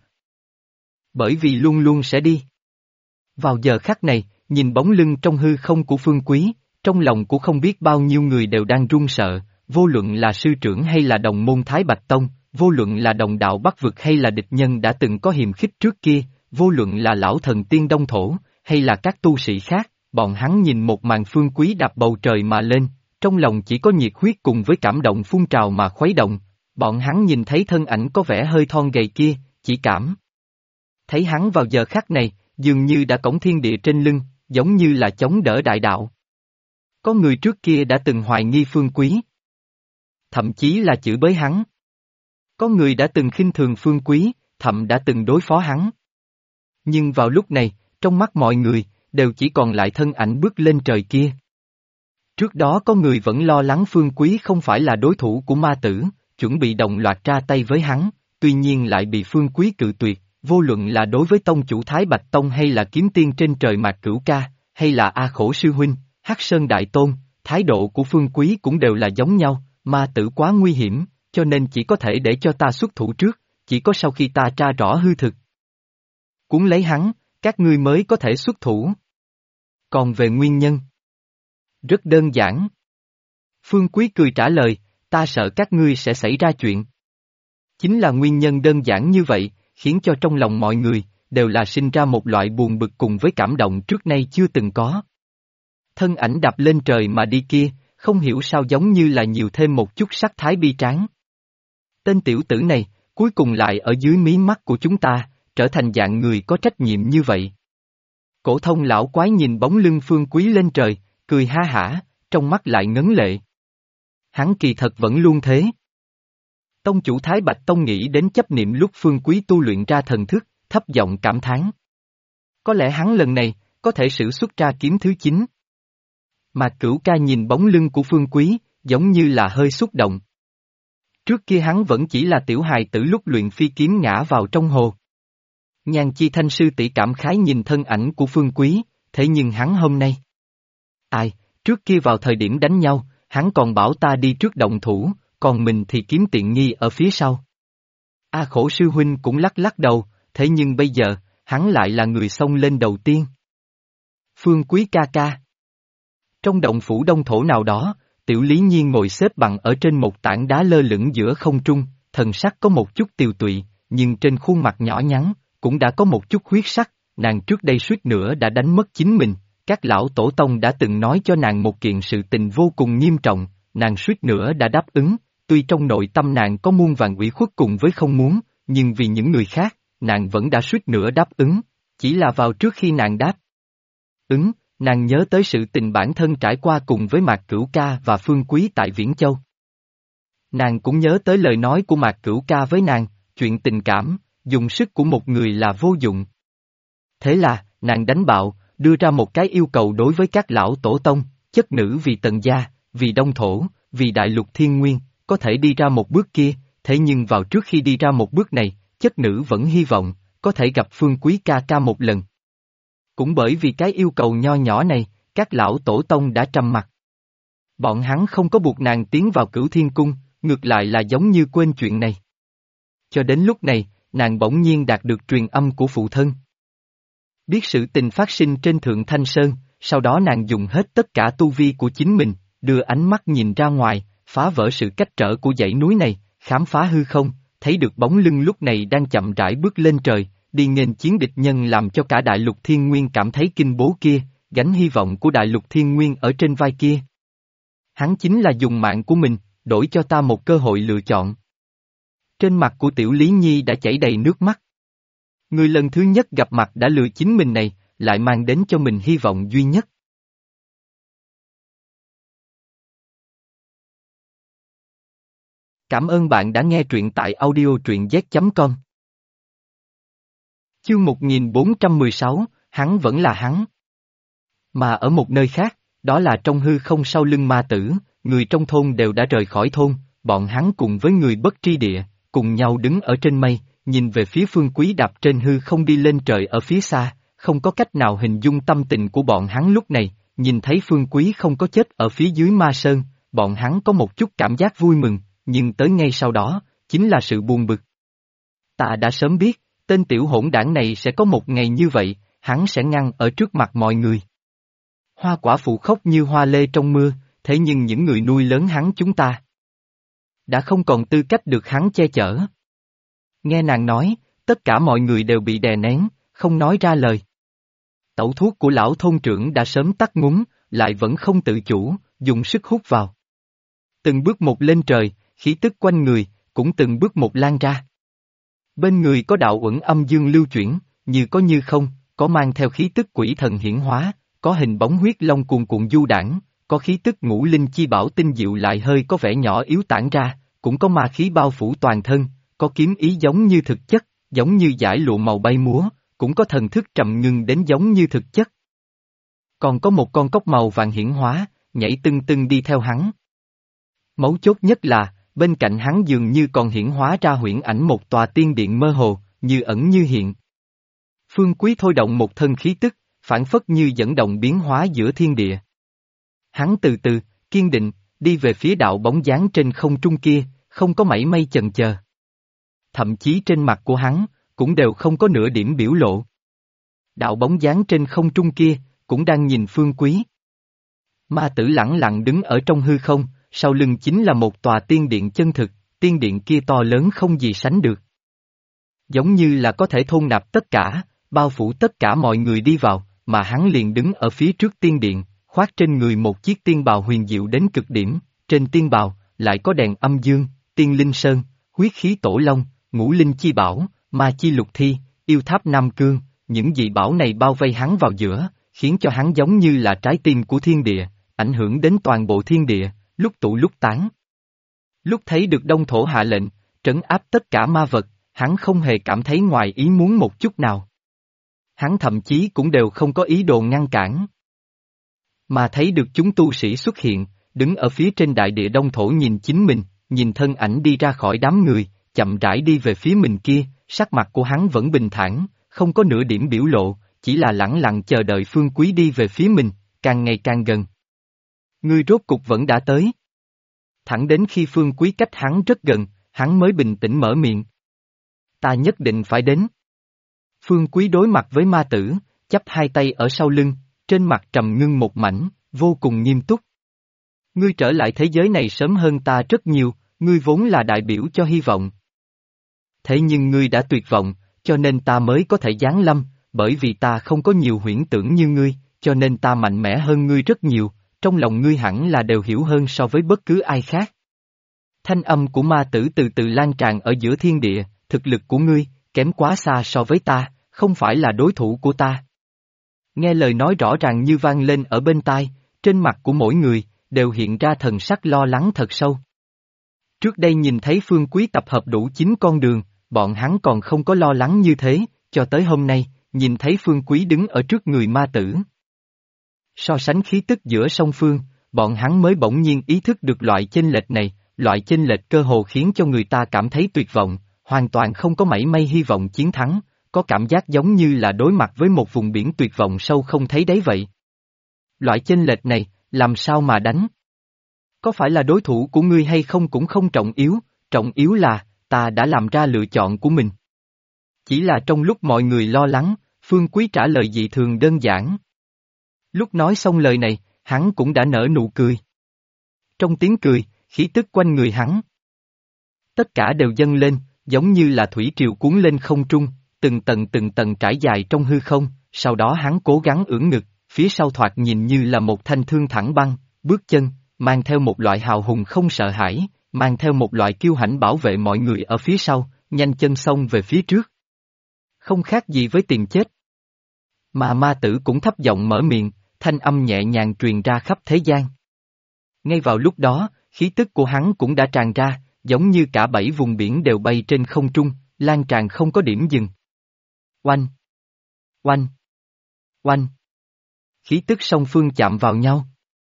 Bởi vì luôn luôn sẽ đi. Vào giờ khắc này, nhìn bóng lưng trong hư không của Phương Quý, trong lòng của không biết bao nhiêu người đều đang run sợ, vô luận là sư trưởng hay là đồng môn Thái Bạch Tông, vô luận là đồng đạo Bắc Vực hay là địch nhân đã từng có hiềm khích trước kia, vô luận là lão thần tiên Đông Thổ, hay là các tu sĩ khác, bọn hắn nhìn một màn Phương Quý đạp bầu trời mà lên, trong lòng chỉ có nhiệt huyết cùng với cảm động phun trào mà khuấy động, bọn hắn nhìn thấy thân ảnh có vẻ hơi thon gầy kia, chỉ cảm thấy hắn vào giờ khắc này, dường như đã cõng thiên địa trên lưng, giống như là chống đỡ đại đạo. Có người trước kia đã từng hoài nghi Phương Quý. Thậm chí là chửi bới hắn. Có người đã từng khinh thường Phương Quý, thậm đã từng đối phó hắn. Nhưng vào lúc này, trong mắt mọi người, đều chỉ còn lại thân ảnh bước lên trời kia. Trước đó có người vẫn lo lắng Phương Quý không phải là đối thủ của ma tử, chuẩn bị đồng loạt ra tay với hắn, tuy nhiên lại bị Phương Quý cự tuyệt, vô luận là đối với tông chủ Thái Bạch Tông hay là kiếm tiên trên trời Mạc Cửu Ca, hay là A Khổ Sư Huynh, Hắc Sơn Đại Tôn, thái độ của Phương Quý cũng đều là giống nhau, ma tử quá nguy hiểm, cho nên chỉ có thể để cho ta xuất thủ trước, chỉ có sau khi ta tra rõ hư thực. Cuốn lấy hắn, các ngươi mới có thể xuất thủ. Còn về nguyên nhân? Rất đơn giản. Phương Quý cười trả lời, ta sợ các ngươi sẽ xảy ra chuyện. Chính là nguyên nhân đơn giản như vậy, khiến cho trong lòng mọi người, đều là sinh ra một loại buồn bực cùng với cảm động trước nay chưa từng có. Thân ảnh đạp lên trời mà đi kia, không hiểu sao giống như là nhiều thêm một chút sắc thái bi tráng. Tên tiểu tử này, cuối cùng lại ở dưới mí mắt của chúng ta, trở thành dạng người có trách nhiệm như vậy. Cổ thông lão quái nhìn bóng lưng Phương Quý lên trời, cười ha hả, trong mắt lại ngấn lệ. Hắn kỳ thật vẫn luôn thế. Tông chủ Thái Bạch Tông nghĩ đến chấp niệm lúc Phương Quý tu luyện ra thần thức, thấp giọng cảm thán. Có lẽ hắn lần này, có thể sử xuất ra kiếm thứ 9. Mạc Cửu Ca nhìn bóng lưng của Phương Quý, giống như là hơi xúc động. Trước kia hắn vẫn chỉ là tiểu hài tử lúc luyện phi kiếm ngã vào trong hồ. Nhan Chi Thanh sư tỷ cảm khái nhìn thân ảnh của Phương Quý, thế nhưng hắn hôm nay. Ai, trước kia vào thời điểm đánh nhau, hắn còn bảo ta đi trước động thủ, còn mình thì kiếm tiện nghi ở phía sau. A Khổ sư huynh cũng lắc lắc đầu, thế nhưng bây giờ, hắn lại là người xông lên đầu tiên. Phương Quý ca ca. Trong động phủ đông thổ nào đó, Tiểu Lý Nhiên ngồi xếp bằng ở trên một tảng đá lơ lửng giữa không trung, thần sắc có một chút tiều tụy, nhưng trên khuôn mặt nhỏ nhắn, cũng đã có một chút huyết sắc, nàng trước đây suýt nữa đã đánh mất chính mình, các lão tổ tông đã từng nói cho nàng một kiện sự tình vô cùng nghiêm trọng, nàng suýt nữa đã đáp ứng, tuy trong nội tâm nàng có muôn vàn ủy khuất cùng với không muốn, nhưng vì những người khác, nàng vẫn đã suýt nữa đáp ứng, chỉ là vào trước khi nàng đáp ứng, nàng nhớ tới sự tình bản thân trải qua cùng với Mạc Cửu Ca và Phương Quý tại Viễn Châu. Nàng cũng nhớ tới lời nói của Mạc Cửu Ca với nàng, chuyện tình cảm, dùng sức của một người là vô dụng. Thế là, nàng đánh bạo, đưa ra một cái yêu cầu đối với các lão tổ tông, chất nữ vì Tần gia, vì Đông Thổ, vì Đại Lục Thiên Nguyên, có thể đi ra một bước kia, thế nhưng vào trước khi đi ra một bước này, chất nữ vẫn hy vọng, có thể gặp Phương Quý ca ca một lần. Cũng bởi vì cái yêu cầu nho nhỏ này, các lão tổ tông đã trầm mặc. Bọn hắn không có buộc nàng tiến vào Cửu Thiên Cung, ngược lại là giống như quên chuyện này. Cho đến lúc này, nàng bỗng nhiên đạt được truyền âm của phụ thân. Biết sự tình phát sinh trên Thượng Thanh Sơn, sau đó nàng dùng hết tất cả tu vi của chính mình, đưa ánh mắt nhìn ra ngoài, phá vỡ sự cách trở của dãy núi này, khám phá hư không, thấy được bóng lưng lúc này đang chậm rãi bước lên trời, đi nghênh chiến địch nhân làm cho cả Đại Lục Thiên Nguyên cảm thấy kinh bố kia, gánh hy vọng của Đại Lục Thiên Nguyên ở trên vai kia. Hắn chính là dùng mạng của mình, đổi cho ta một cơ hội lựa chọn. Trên mặt của Tiểu Lý Nhi đã chảy đầy nước mắt. Người lần thứ nhất gặp mặt đã lừa chính mình này, lại mang đến cho mình hy vọng duy nhất. Cảm ơn bạn đã nghe truyện tại audio truyện z.com. Chương 1416, hắn vẫn là hắn. Mà ở một nơi khác, đó là trong hư không sau lưng ma tử, người trong thôn đều đã rời khỏi thôn, bọn hắn cùng với người bất tri địa, cùng nhau đứng ở trên mây, nhìn về phía Phương Quý đạp trên hư không đi lên trời ở phía xa, không có cách nào hình dung tâm tình của bọn hắn lúc này, nhìn thấy Phương Quý không có chết ở phía dưới ma sơn, bọn hắn có một chút cảm giác vui mừng, nhưng tới ngay sau đó, chính là sự buồn bực. Ta đã sớm biết, tên tiểu hỗn đảng này sẽ có một ngày như vậy, hắn sẽ ngăn ở trước mặt mọi người. Hoa quả phụ khóc như hoa lê trong mưa, thế nhưng những người nuôi lớn hắn chúng ta đã không còn tư cách được hắn che chở. Nghe nàng nói, tất cả mọi người đều bị đè nén, không nói ra lời. Tẩu thuốc của lão thôn trưởng đã sớm tắt ngúm, lại vẫn không tự chủ, dùng sức hút vào. Từng bước một lên trời, khí tức quanh người, cũng từng bước một lan ra. Bên người có đạo uẩn âm dương lưu chuyển, như có như không, có mang theo khí tức quỷ thần hiển hóa, có hình bóng huyết long cuồn cuộn du đãng, có khí tức ngũ linh chi bảo tinh diệu lại hơi có vẻ nhỏ yếu tản ra, cũng có ma khí bao phủ toàn thân, có kiếm ý giống như thực chất, giống như dải lụa màu bay múa, cũng có thần thức trầm ngưng đến giống như thực chất. Còn có một con cóc màu vàng hiển hóa, nhảy tưng tưng đi theo hắn. Mấu chốt nhất là, bên cạnh hắn dường như còn hiển hóa ra huyễn ảnh một tòa tiên điện mơ hồ, như ẩn như hiện. Phương Quý thôi động một thân khí tức, phản phất như dẫn động biến hóa giữa thiên địa. Hắn từ từ, kiên định, đi về phía đạo bóng dáng trên không trung kia, không có mảy may chần chờ. Thậm chí trên mặt của hắn, cũng đều không có nửa điểm biểu lộ. Đạo bóng dáng trên không trung kia, cũng đang nhìn Phương Quý. Ma tử lẳng lặng đứng ở trong hư không, sau lưng chính là một tòa tiên điện chân thực, tiên điện kia to lớn không gì sánh được. Giống như là có thể thôn nạp tất cả, bao phủ tất cả mọi người đi vào, mà hắn liền đứng ở phía trước tiên điện, khoác trên người một chiếc tiên bào huyền diệu đến cực điểm, trên tiên bào, lại có đèn âm dương, tiên linh sơn, huyết khí tổ long, ngũ linh chi bảo, ma chi lục thi, yêu tháp nam cương, những dị bảo này bao vây hắn vào giữa, khiến cho hắn giống như là trái tim của thiên địa, ảnh hưởng đến toàn bộ thiên địa, lúc tụ lúc tán. Lúc thấy được Đông Thổ hạ lệnh, trấn áp tất cả ma vật, hắn không hề cảm thấy ngoài ý muốn một chút nào. Hắn thậm chí cũng đều không có ý đồ ngăn cản. Mà thấy được chúng tu sĩ xuất hiện, đứng ở phía trên đại địa Đông Thổ nhìn chính mình, nhìn thân ảnh đi ra khỏi đám người, chậm rãi đi về phía mình kia, sắc mặt của hắn vẫn bình thản, không có nửa điểm biểu lộ, chỉ là lẳng lặng chờ đợi Phương Quý đi về phía mình, càng ngày càng gần. Ngươi rốt cục vẫn đã tới. Thẳng đến khi Phương Quý cách hắn rất gần, hắn mới bình tĩnh mở miệng. Ta nhất định phải đến. Phương Quý đối mặt với ma tử, chắp hai tay ở sau lưng, trên mặt trầm ngưng một mảnh, vô cùng nghiêm túc. Ngươi trở lại thế giới này sớm hơn ta rất nhiều, ngươi vốn là đại biểu cho hy vọng. Thế nhưng ngươi đã tuyệt vọng, cho nên ta mới có thể giáng lâm, bởi vì ta không có nhiều huyễn tưởng như ngươi, cho nên ta mạnh mẽ hơn ngươi rất nhiều, trong lòng ngươi hẳn là đều hiểu hơn so với bất cứ ai khác. Thanh âm của ma tử từ từ lan tràn ở giữa thiên địa, thực lực của ngươi, kém quá xa so với ta, không phải là đối thủ của ta. Nghe lời nói rõ ràng như vang lên ở bên tai, trên mặt của mỗi người, đều hiện ra thần sắc lo lắng thật sâu. Trước đây nhìn thấy Phương Quý tập hợp đủ 9 con đường, bọn hắn còn không có lo lắng như thế, cho tới hôm nay, nhìn thấy Phương Quý đứng ở trước người ma tử. So sánh khí tức giữa song phương, bọn hắn mới bỗng nhiên ý thức được loại chênh lệch này, loại chênh lệch cơ hồ khiến cho người ta cảm thấy tuyệt vọng, hoàn toàn không có mảy may hy vọng chiến thắng, có cảm giác giống như là đối mặt với một vùng biển tuyệt vọng sâu không thấy đáy vậy. Loại chênh lệch này, làm sao mà đánh? Có phải là đối thủ của ngươi hay không cũng không trọng yếu là, ta đã làm ra lựa chọn của mình. Chỉ là trong lúc mọi người lo lắng, Phương Quý trả lời dị thường đơn giản. Lúc nói xong lời này, hắn cũng đã nở nụ cười. Trong tiếng cười, khí tức quanh người hắn. Tất cả đều dâng lên, giống như là thủy triều cuốn lên không trung, từng tầng trải dài trong hư không, sau đó hắn cố gắng ưỡn ngực, phía sau thoạt nhìn như là một thanh thương thẳng băng, bước chân, mang theo một loại hào hùng không sợ hãi, mang theo một loại kiêu hãnh bảo vệ mọi người ở phía sau, nhanh chân xông về phía trước. Không khác gì với tìm chết. Mà ma tử cũng thấp giọng mở miệng, thanh âm nhẹ nhàng truyền ra khắp thế gian. Ngay vào lúc đó, khí tức của hắn cũng đã tràn ra, giống như cả 7 vùng biển đều bay trên không trung, lan tràn không có điểm dừng. Oanh! Oanh! Oanh! Khí tức song phương chạm vào nhau.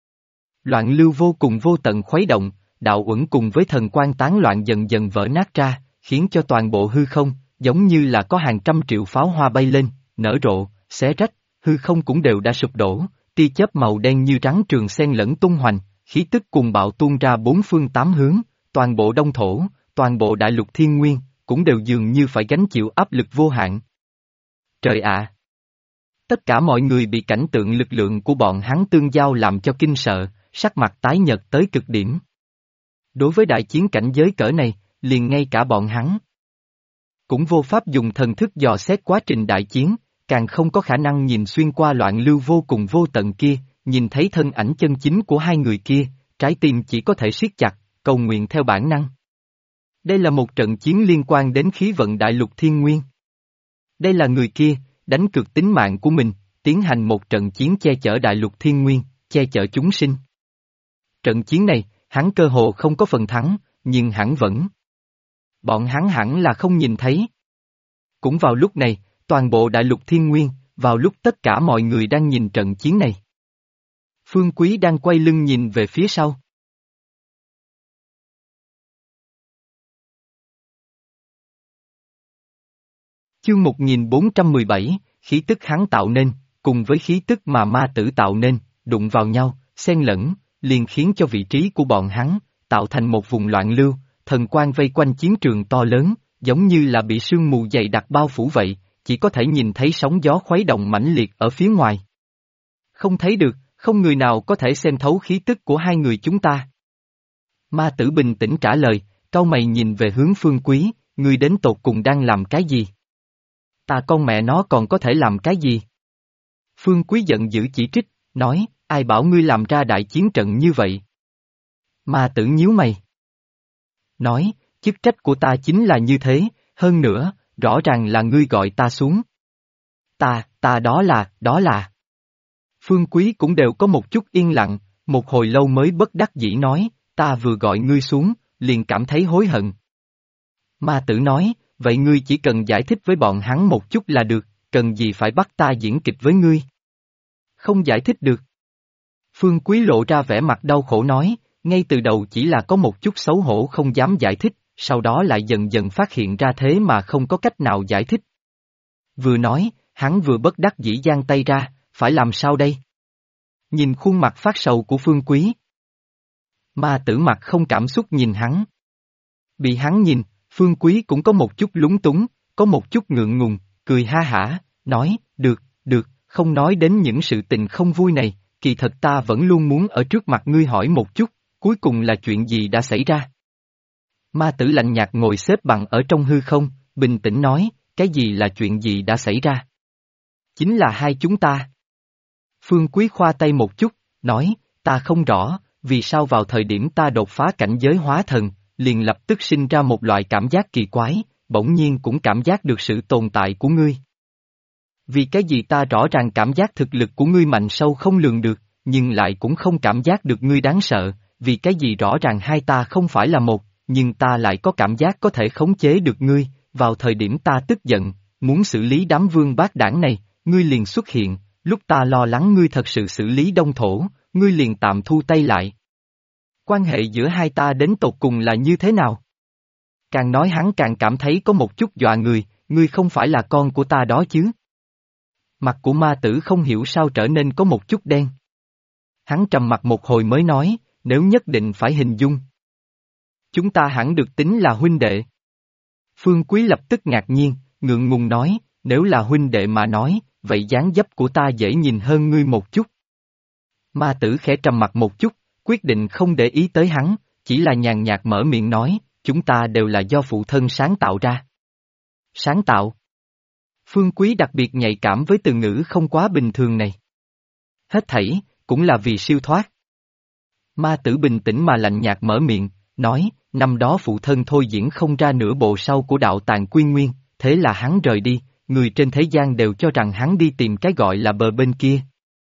Loạn lưu vô cùng vô tận khuấy động, đạo uẩn cùng với thần quang tán loạn dần dần vỡ nát ra, khiến cho toàn bộ hư không, giống như là có hàng trăm triệu pháo hoa bay lên, nở rộ, xé rách, hư không cũng đều đã sụp đổ, tia chớp màu đen như trắng trường xen lẫn tung hoành, khí tức cùng bạo tuôn ra bốn phương tám hướng, toàn bộ Đông Thổ, toàn bộ đại lục thiên nguyên, cũng đều dường như phải gánh chịu áp lực vô hạn. Trời ạ! Tất cả mọi người bị cảnh tượng lực lượng của bọn hắn tương giao làm cho kinh sợ, sắc mặt tái nhợt tới cực điểm. Đối với đại chiến cảnh giới cỡ này, liền ngay cả bọn hắn cũng vô pháp dùng thần thức dò xét quá trình đại chiến, càng không có khả năng nhìn xuyên qua loạn lưu vô cùng vô tận kia, nhìn thấy thân ảnh chân chính của hai người kia, trái tim chỉ có thể siết chặt, cầu nguyện theo bản năng. Đây là một trận chiến liên quan đến khí vận đại lục thiên nguyên. Đây là người kia, đánh cược tính mạng của mình, tiến hành một trận chiến che chở đại lục thiên nguyên, che chở chúng sinh. Trận chiến này, hắn cơ hồ không có phần thắng, nhưng hắn vẫn. Bọn hắn hẳn là không nhìn thấy. Cũng vào lúc này, toàn bộ đại lục thiên nguyên, vào lúc tất cả mọi người đang nhìn trận chiến này. Phương Quý đang quay lưng nhìn về phía sau. Chương 1417, khí tức hắn tạo nên, cùng với khí tức mà ma tử tạo nên, đụng vào nhau, xen lẫn, liền khiến cho vị trí của bọn hắn, tạo thành một vùng loạn lưu, thần quang vây quanh chiến trường to lớn, giống như là bị sương mù dày đặc bao phủ vậy, chỉ có thể nhìn thấy sóng gió khuấy động mãnh liệt ở phía ngoài. Không thấy được, không người nào có thể xem thấu khí tức của hai người chúng ta. Ma tử bình tĩnh trả lời, cau mày nhìn về hướng Phương Quý, ngươi đến tột cùng đang làm cái gì? Ta con mẹ nó còn có thể làm cái gì? Phương Quý giận dữ chỉ trích, nói, ai bảo ngươi làm ra đại chiến trận như vậy? Ma tử nhíu mày. Nói, chức trách của ta chính là như thế, hơn nữa, rõ ràng là ngươi gọi ta xuống. Ta đó là. Phương Quý cũng đều có một chút yên lặng, một hồi lâu mới bất đắc dĩ nói, ta vừa gọi ngươi xuống, liền cảm thấy hối hận. Ma tử nói, vậy ngươi chỉ cần giải thích với bọn hắn một chút là được, cần gì phải bắt ta diễn kịch với ngươi? Không giải thích được. Phương Quý lộ ra vẻ mặt đau khổ nói, ngay từ đầu chỉ là có một chút xấu hổ không dám giải thích, sau đó lại dần dần phát hiện ra thế mà không có cách nào giải thích. Vừa nói, hắn vừa bất đắc dĩ giang tay ra, phải làm sao đây? Nhìn khuôn mặt phát sầu của Phương Quý. Ma tử mặt không cảm xúc nhìn hắn. Bị hắn nhìn, Phương Quý cũng có một chút lúng túng, có một chút ngượng ngùng, cười ha hả, nói, được, không nói đến những sự tình không vui này, kỳ thật ta vẫn luôn muốn ở trước mặt ngươi hỏi một chút, cuối cùng là chuyện gì đã xảy ra? Ma tử lạnh nhạt ngồi xếp bằng ở trong hư không, bình tĩnh nói, cái gì là chuyện gì đã xảy ra? Chính là hai chúng ta. Phương Quý khoa tay một chút, nói, ta không rõ, vì sao vào thời điểm ta đột phá cảnh giới hóa thần, liền lập tức sinh ra một loại cảm giác kỳ quái, bỗng nhiên cũng cảm giác được sự tồn tại của ngươi. Vì cái gì ta rõ ràng cảm giác thực lực của ngươi mạnh sâu không lường được, nhưng lại cũng không cảm giác được ngươi đáng sợ, vì cái gì rõ ràng hai ta không phải là một, nhưng ta lại có cảm giác có thể khống chế được ngươi, vào thời điểm ta tức giận, muốn xử lý đám vương bát đảng này, ngươi liền xuất hiện, lúc ta lo lắng ngươi thật sự xử lý đông thổ, ngươi liền tạm thu tay lại. Quan hệ giữa hai ta đến tột cùng là như thế nào? Càng nói hắn càng cảm thấy có một chút dọa người, ngươi không phải là con của ta đó chứ? Mặt của ma tử không hiểu sao trở nên có một chút đen. Hắn trầm mặt một hồi mới nói, nếu nhất định phải hình dung. Chúng ta hẳn được tính là huynh đệ. Phương Quý lập tức ngạc nhiên, ngượng ngùng nói, nếu là huynh đệ mà nói, vậy dáng dấp của ta dễ nhìn hơn ngươi một chút. Ma tử khẽ trầm mặt một chút, quyết định không để ý tới hắn, chỉ là nhàn nhạt mở miệng nói, chúng ta đều là do phụ thân sáng tạo ra. Sáng tạo? Phương Quý đặc biệt nhạy cảm với từ ngữ không quá bình thường này. Hết thảy, cũng là vì siêu thoát. Ma tử bình tĩnh mà lạnh nhạt mở miệng, nói, năm đó phụ thân thôi diễn không ra nửa bộ sau của đạo tàng quy nguyên, thế là hắn rời đi, người trên thế gian đều cho rằng hắn đi tìm cái gọi là bờ bên kia.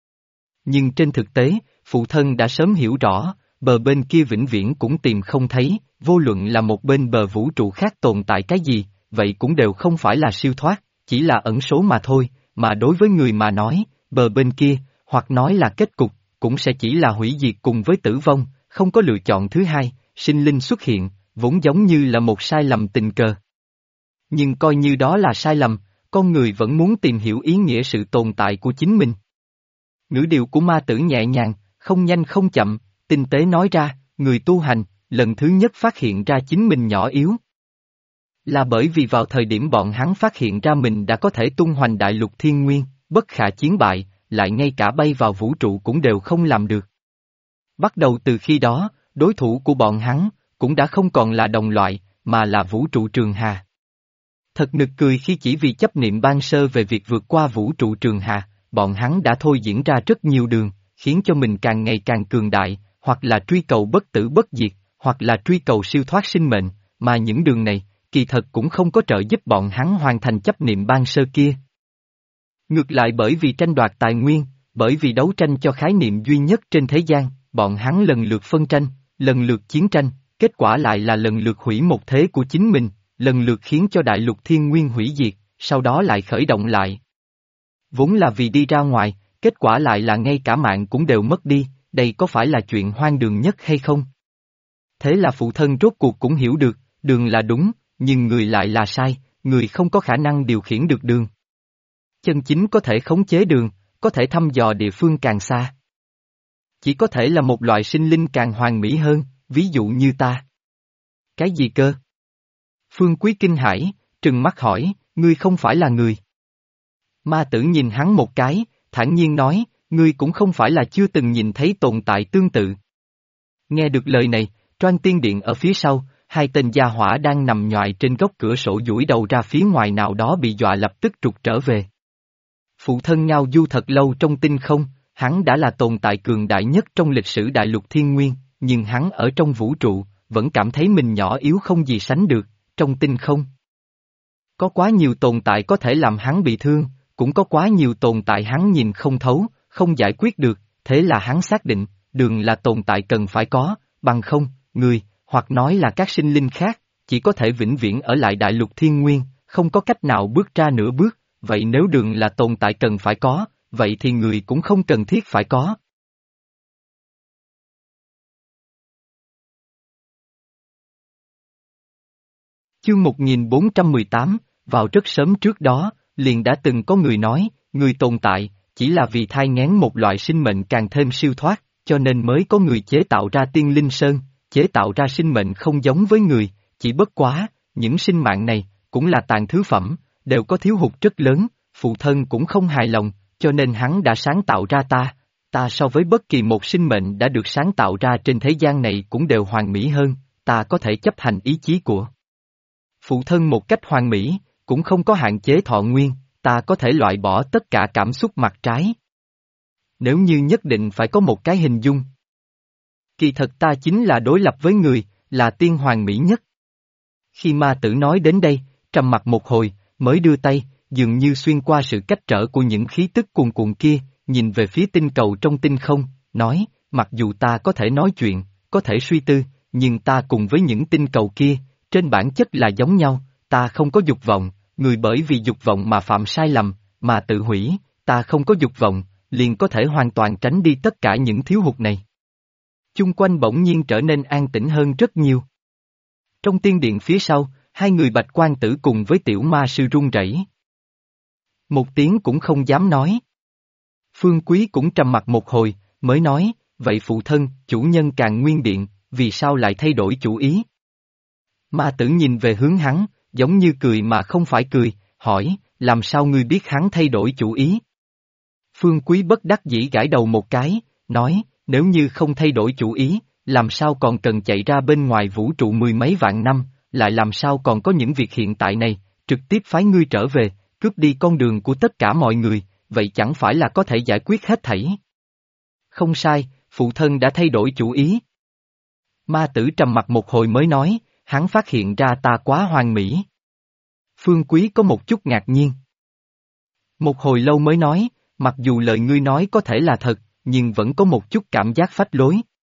Nhưng trên thực tế, phụ thân đã sớm hiểu rõ, bờ bên kia vĩnh viễn cũng tìm không thấy, vô luận là một bên bờ vũ trụ khác tồn tại cái gì, vậy cũng đều không phải là siêu thoát, chỉ là ẩn số mà thôi, mà đối với người mà nói, bờ bên kia, hoặc nói là kết cục, cũng sẽ chỉ là hủy diệt cùng với tử vong, không có lựa chọn thứ hai, sinh linh xuất hiện, vốn giống như là một sai lầm tình cờ. Nhưng coi như đó là sai lầm, con người vẫn muốn tìm hiểu ý nghĩa sự tồn tại của chính mình. Ngữ điệu của ma tử nhẹ nhàng, không nhanh không chậm, tinh tế nói ra, người tu hành, lần thứ nhất phát hiện ra chính mình nhỏ yếu. Là bởi vì vào thời điểm bọn hắn phát hiện ra mình đã có thể tung hoành đại lục thiên nguyên, bất khả chiến bại, lại ngay cả bay vào vũ trụ cũng đều không làm được. Bắt đầu từ khi đó, đối thủ của bọn hắn, cũng đã không còn là đồng loại, mà là vũ trụ trường hà. Thật nực cười khi chỉ vì chấp niệm ban sơ về việc vượt qua vũ trụ trường hà, bọn hắn đã thôi diễn ra rất nhiều đường, khiến cho mình càng ngày càng cường đại, hoặc là truy cầu bất tử bất diệt, hoặc là truy cầu siêu thoát sinh mệnh, mà những đường này, kỳ thật cũng không có trợ giúp bọn hắn hoàn thành chấp niệm ban sơ kia. Ngược lại bởi vì tranh đoạt tài nguyên, bởi vì đấu tranh cho khái niệm duy nhất trên thế gian, bọn hắn lần lượt phân tranh, lần lượt chiến tranh, kết quả lại là lần lượt hủy một thế của chính mình, lần lượt khiến cho đại lục thiên nguyên hủy diệt, sau đó lại khởi động lại. Vốn là vì đi ra ngoài, kết quả lại là ngay cả mạng cũng đều mất đi, đây có phải là chuyện hoang đường nhất hay không? Thế là phụ thân rốt cuộc cũng hiểu được, đường là đúng, nhưng người lại là sai, người không có khả năng điều khiển được đường. Chân chính có thể khống chế đường, có thể thăm dò địa phương càng xa. Chỉ có thể là một loại sinh linh càng hoàn mỹ hơn, ví dụ như ta. Cái gì cơ? Phương Quý kinh hãi, trừng mắt hỏi, ngươi không phải là người. Ma tử nhìn hắn một cái, thản nhiên nói, ngươi cũng không phải là chưa từng nhìn thấy tồn tại tương tự. Nghe được lời này, Toan Tiên Điện ở phía sau, hai tên gia hỏa đang nằm nhoài trên góc cửa sổ duỗi đầu ra phía ngoài nào đó bị dọa lập tức trục trở về. Phụ thân ngao du thật lâu trong tinh không, hắn đã là tồn tại cường đại nhất trong lịch sử đại lục thiên nguyên, nhưng hắn ở trong vũ trụ, vẫn cảm thấy mình nhỏ yếu không gì sánh được, trong tinh không. Có quá nhiều tồn tại có thể làm hắn bị thương, cũng có quá nhiều tồn tại hắn nhìn không thấu, không giải quyết được, thế là hắn xác định, đường là tồn tại cần phải có, bằng không, người, hoặc nói là các sinh linh khác, chỉ có thể vĩnh viễn ở lại đại lục thiên nguyên, không có cách nào bước ra nửa bước, vậy nếu đường là tồn tại cần phải có, vậy thì người cũng không cần thiết phải có. Chương 1418, vào rất sớm trước đó, liền đã từng có người nói, người tồn tại, chỉ là vì thai nghén một loại sinh mệnh càng thêm siêu thoát, cho nên mới có người chế tạo ra tiên linh sơn, chế tạo ra sinh mệnh không giống với người, chỉ bất quá, những sinh mạng này, cũng là tàn thứ phẩm, đều có thiếu hụt rất lớn, phụ thân cũng không hài lòng, cho nên hắn đã sáng tạo ra ta so với bất kỳ một sinh mệnh đã được sáng tạo ra trên thế gian này cũng đều hoàn mỹ hơn, ta có thể chấp hành ý chí của phụ thân một cách hoàn mỹ, cũng không có hạn chế thọ nguyên, ta có thể loại bỏ tất cả cảm xúc mặt trái. Nếu như nhất định phải có một cái hình dung. Kỳ thật ta chính là đối lập với người, là tiên hoàn mỹ nhất. Khi ma tử nói đến đây, trầm mặc một hồi, mới đưa tay, dường như xuyên qua sự cách trở của những khí tức cuồn cuộn kia, nhìn về phía tinh cầu trong tinh không, nói, mặc dù ta có thể nói chuyện, có thể suy tư, nhưng ta cùng với những tinh cầu kia, trên bản chất là giống nhau, ta không có dục vọng, người bởi vì dục vọng mà phạm sai lầm, mà tự hủy, ta không có dục vọng, liền có thể hoàn toàn tránh đi tất cả những thiếu hụt này. Chung quanh bỗng nhiên trở nên an tĩnh hơn rất nhiều. Trong tiên điện phía sau, hai người Bạch Quan Tử cùng với tiểu ma sư run rẩy. Một tiếng cũng không dám nói. Phương Quý cũng trầm mặt một hồi, mới nói, vậy phụ thân, chủ nhân Càn Nguyên Điện, vì sao lại thay đổi chủ ý? Ma tử nhìn về hướng hắn, giống như cười mà không phải cười, hỏi, làm sao ngươi biết hắn thay đổi chủ ý? Phương Quý bất đắc dĩ gãi đầu một cái, nói, nếu như không thay đổi chủ ý, làm sao còn cần chạy ra bên ngoài vũ trụ mười mấy vạn năm, lại làm sao còn có những việc hiện tại này, trực tiếp phái ngươi trở về, cướp đi con đường của tất cả mọi người, vậy chẳng phải là có thể giải quyết hết thảy? Không sai, phụ thân đã thay đổi chủ ý. Ma tử trầm mặt một hồi mới nói, hắn phát hiện ra ta quá hoàn mỹ. Phương Quý có một chút ngạc nhiên. Một hồi lâu mới nói, mặc dù lời ngươi nói có thể là thật, nhưng vẫn có một chút cảm giác phách lối.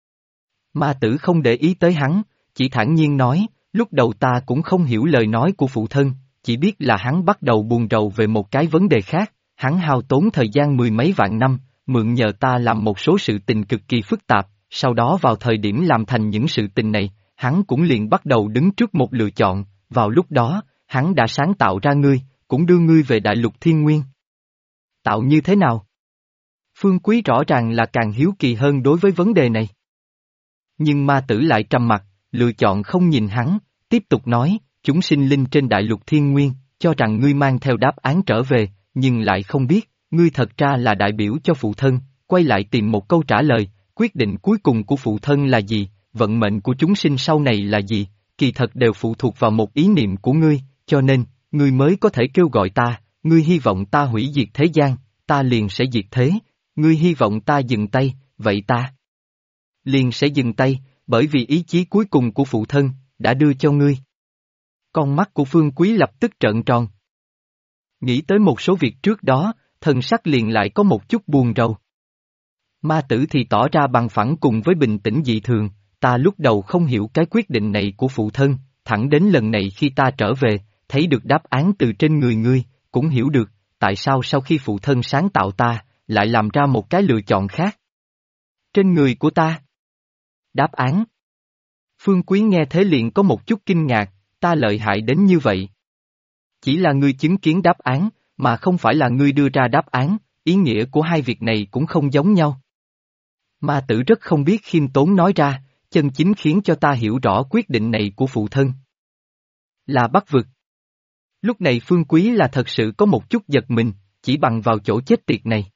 Ma tử không để ý tới hắn, chỉ thản nhiên nói, lúc đầu ta cũng không hiểu lời nói của phụ thân, chỉ biết là hắn bắt đầu buồn rầu về một cái vấn đề khác, hắn hao tốn thời gian mười mấy vạn năm, mượn nhờ ta làm một số sự tình cực kỳ phức tạp, sau đó vào thời điểm làm thành những sự tình này, hắn cũng liền bắt đầu đứng trước một lựa chọn, vào lúc đó, hắn đã sáng tạo ra ngươi, cũng đưa ngươi về đại lục thiên nguyên. Tạo như thế nào? Phương Quý rõ ràng là càng hiếu kỳ hơn đối với vấn đề này. Nhưng ma tử lại trầm mặc, lựa chọn không nhìn hắn, tiếp tục nói, chúng sinh linh trên đại lục thiên nguyên, cho rằng ngươi mang theo đáp án trở về, nhưng lại không biết, ngươi thật ra là đại biểu cho phụ thân, quay lại tìm một câu trả lời, quyết định cuối cùng của phụ thân là gì, vận mệnh của chúng sinh sau này là gì, kỳ thật đều phụ thuộc vào một ý niệm của ngươi, cho nên, ngươi mới có thể kêu gọi ta, ngươi hy vọng ta hủy diệt thế gian, ta liền sẽ diệt thế, ngươi hy vọng ta dừng tay, vậy ta liền sẽ dừng tay, bởi vì ý chí cuối cùng của phụ thân, đã đưa cho ngươi. Con mắt của Phương Quý lập tức trợn tròn. Nghĩ tới một số việc trước đó, thần sắc liền lại có một chút buồn rầu. Ma tử thì tỏ ra bằng phẳng cùng với bình tĩnh dị thường, ta lúc đầu không hiểu cái quyết định này của phụ thân, thẳng đến lần này khi ta trở về, thấy được đáp án từ trên người ngươi, cũng hiểu được, tại sao sau khi phụ thân sáng tạo ta, lại làm ra một cái lựa chọn khác. Trên người của ta. Đáp án. Phương Quý nghe thế liền có một chút kinh ngạc, ta lợi hại đến như vậy. Chỉ là ngươi chứng kiến đáp án, mà không phải là ngươi đưa ra đáp án, ý nghĩa của hai việc này cũng không giống nhau. Ma tử rất không biết khiêm tốn nói ra, chân chính khiến cho ta hiểu rõ quyết định này của phụ thân. Là Bắc vực. Lúc này Phương Quý là thật sự có một chút giật mình, chỉ bằng vào chỗ chết tiệt này.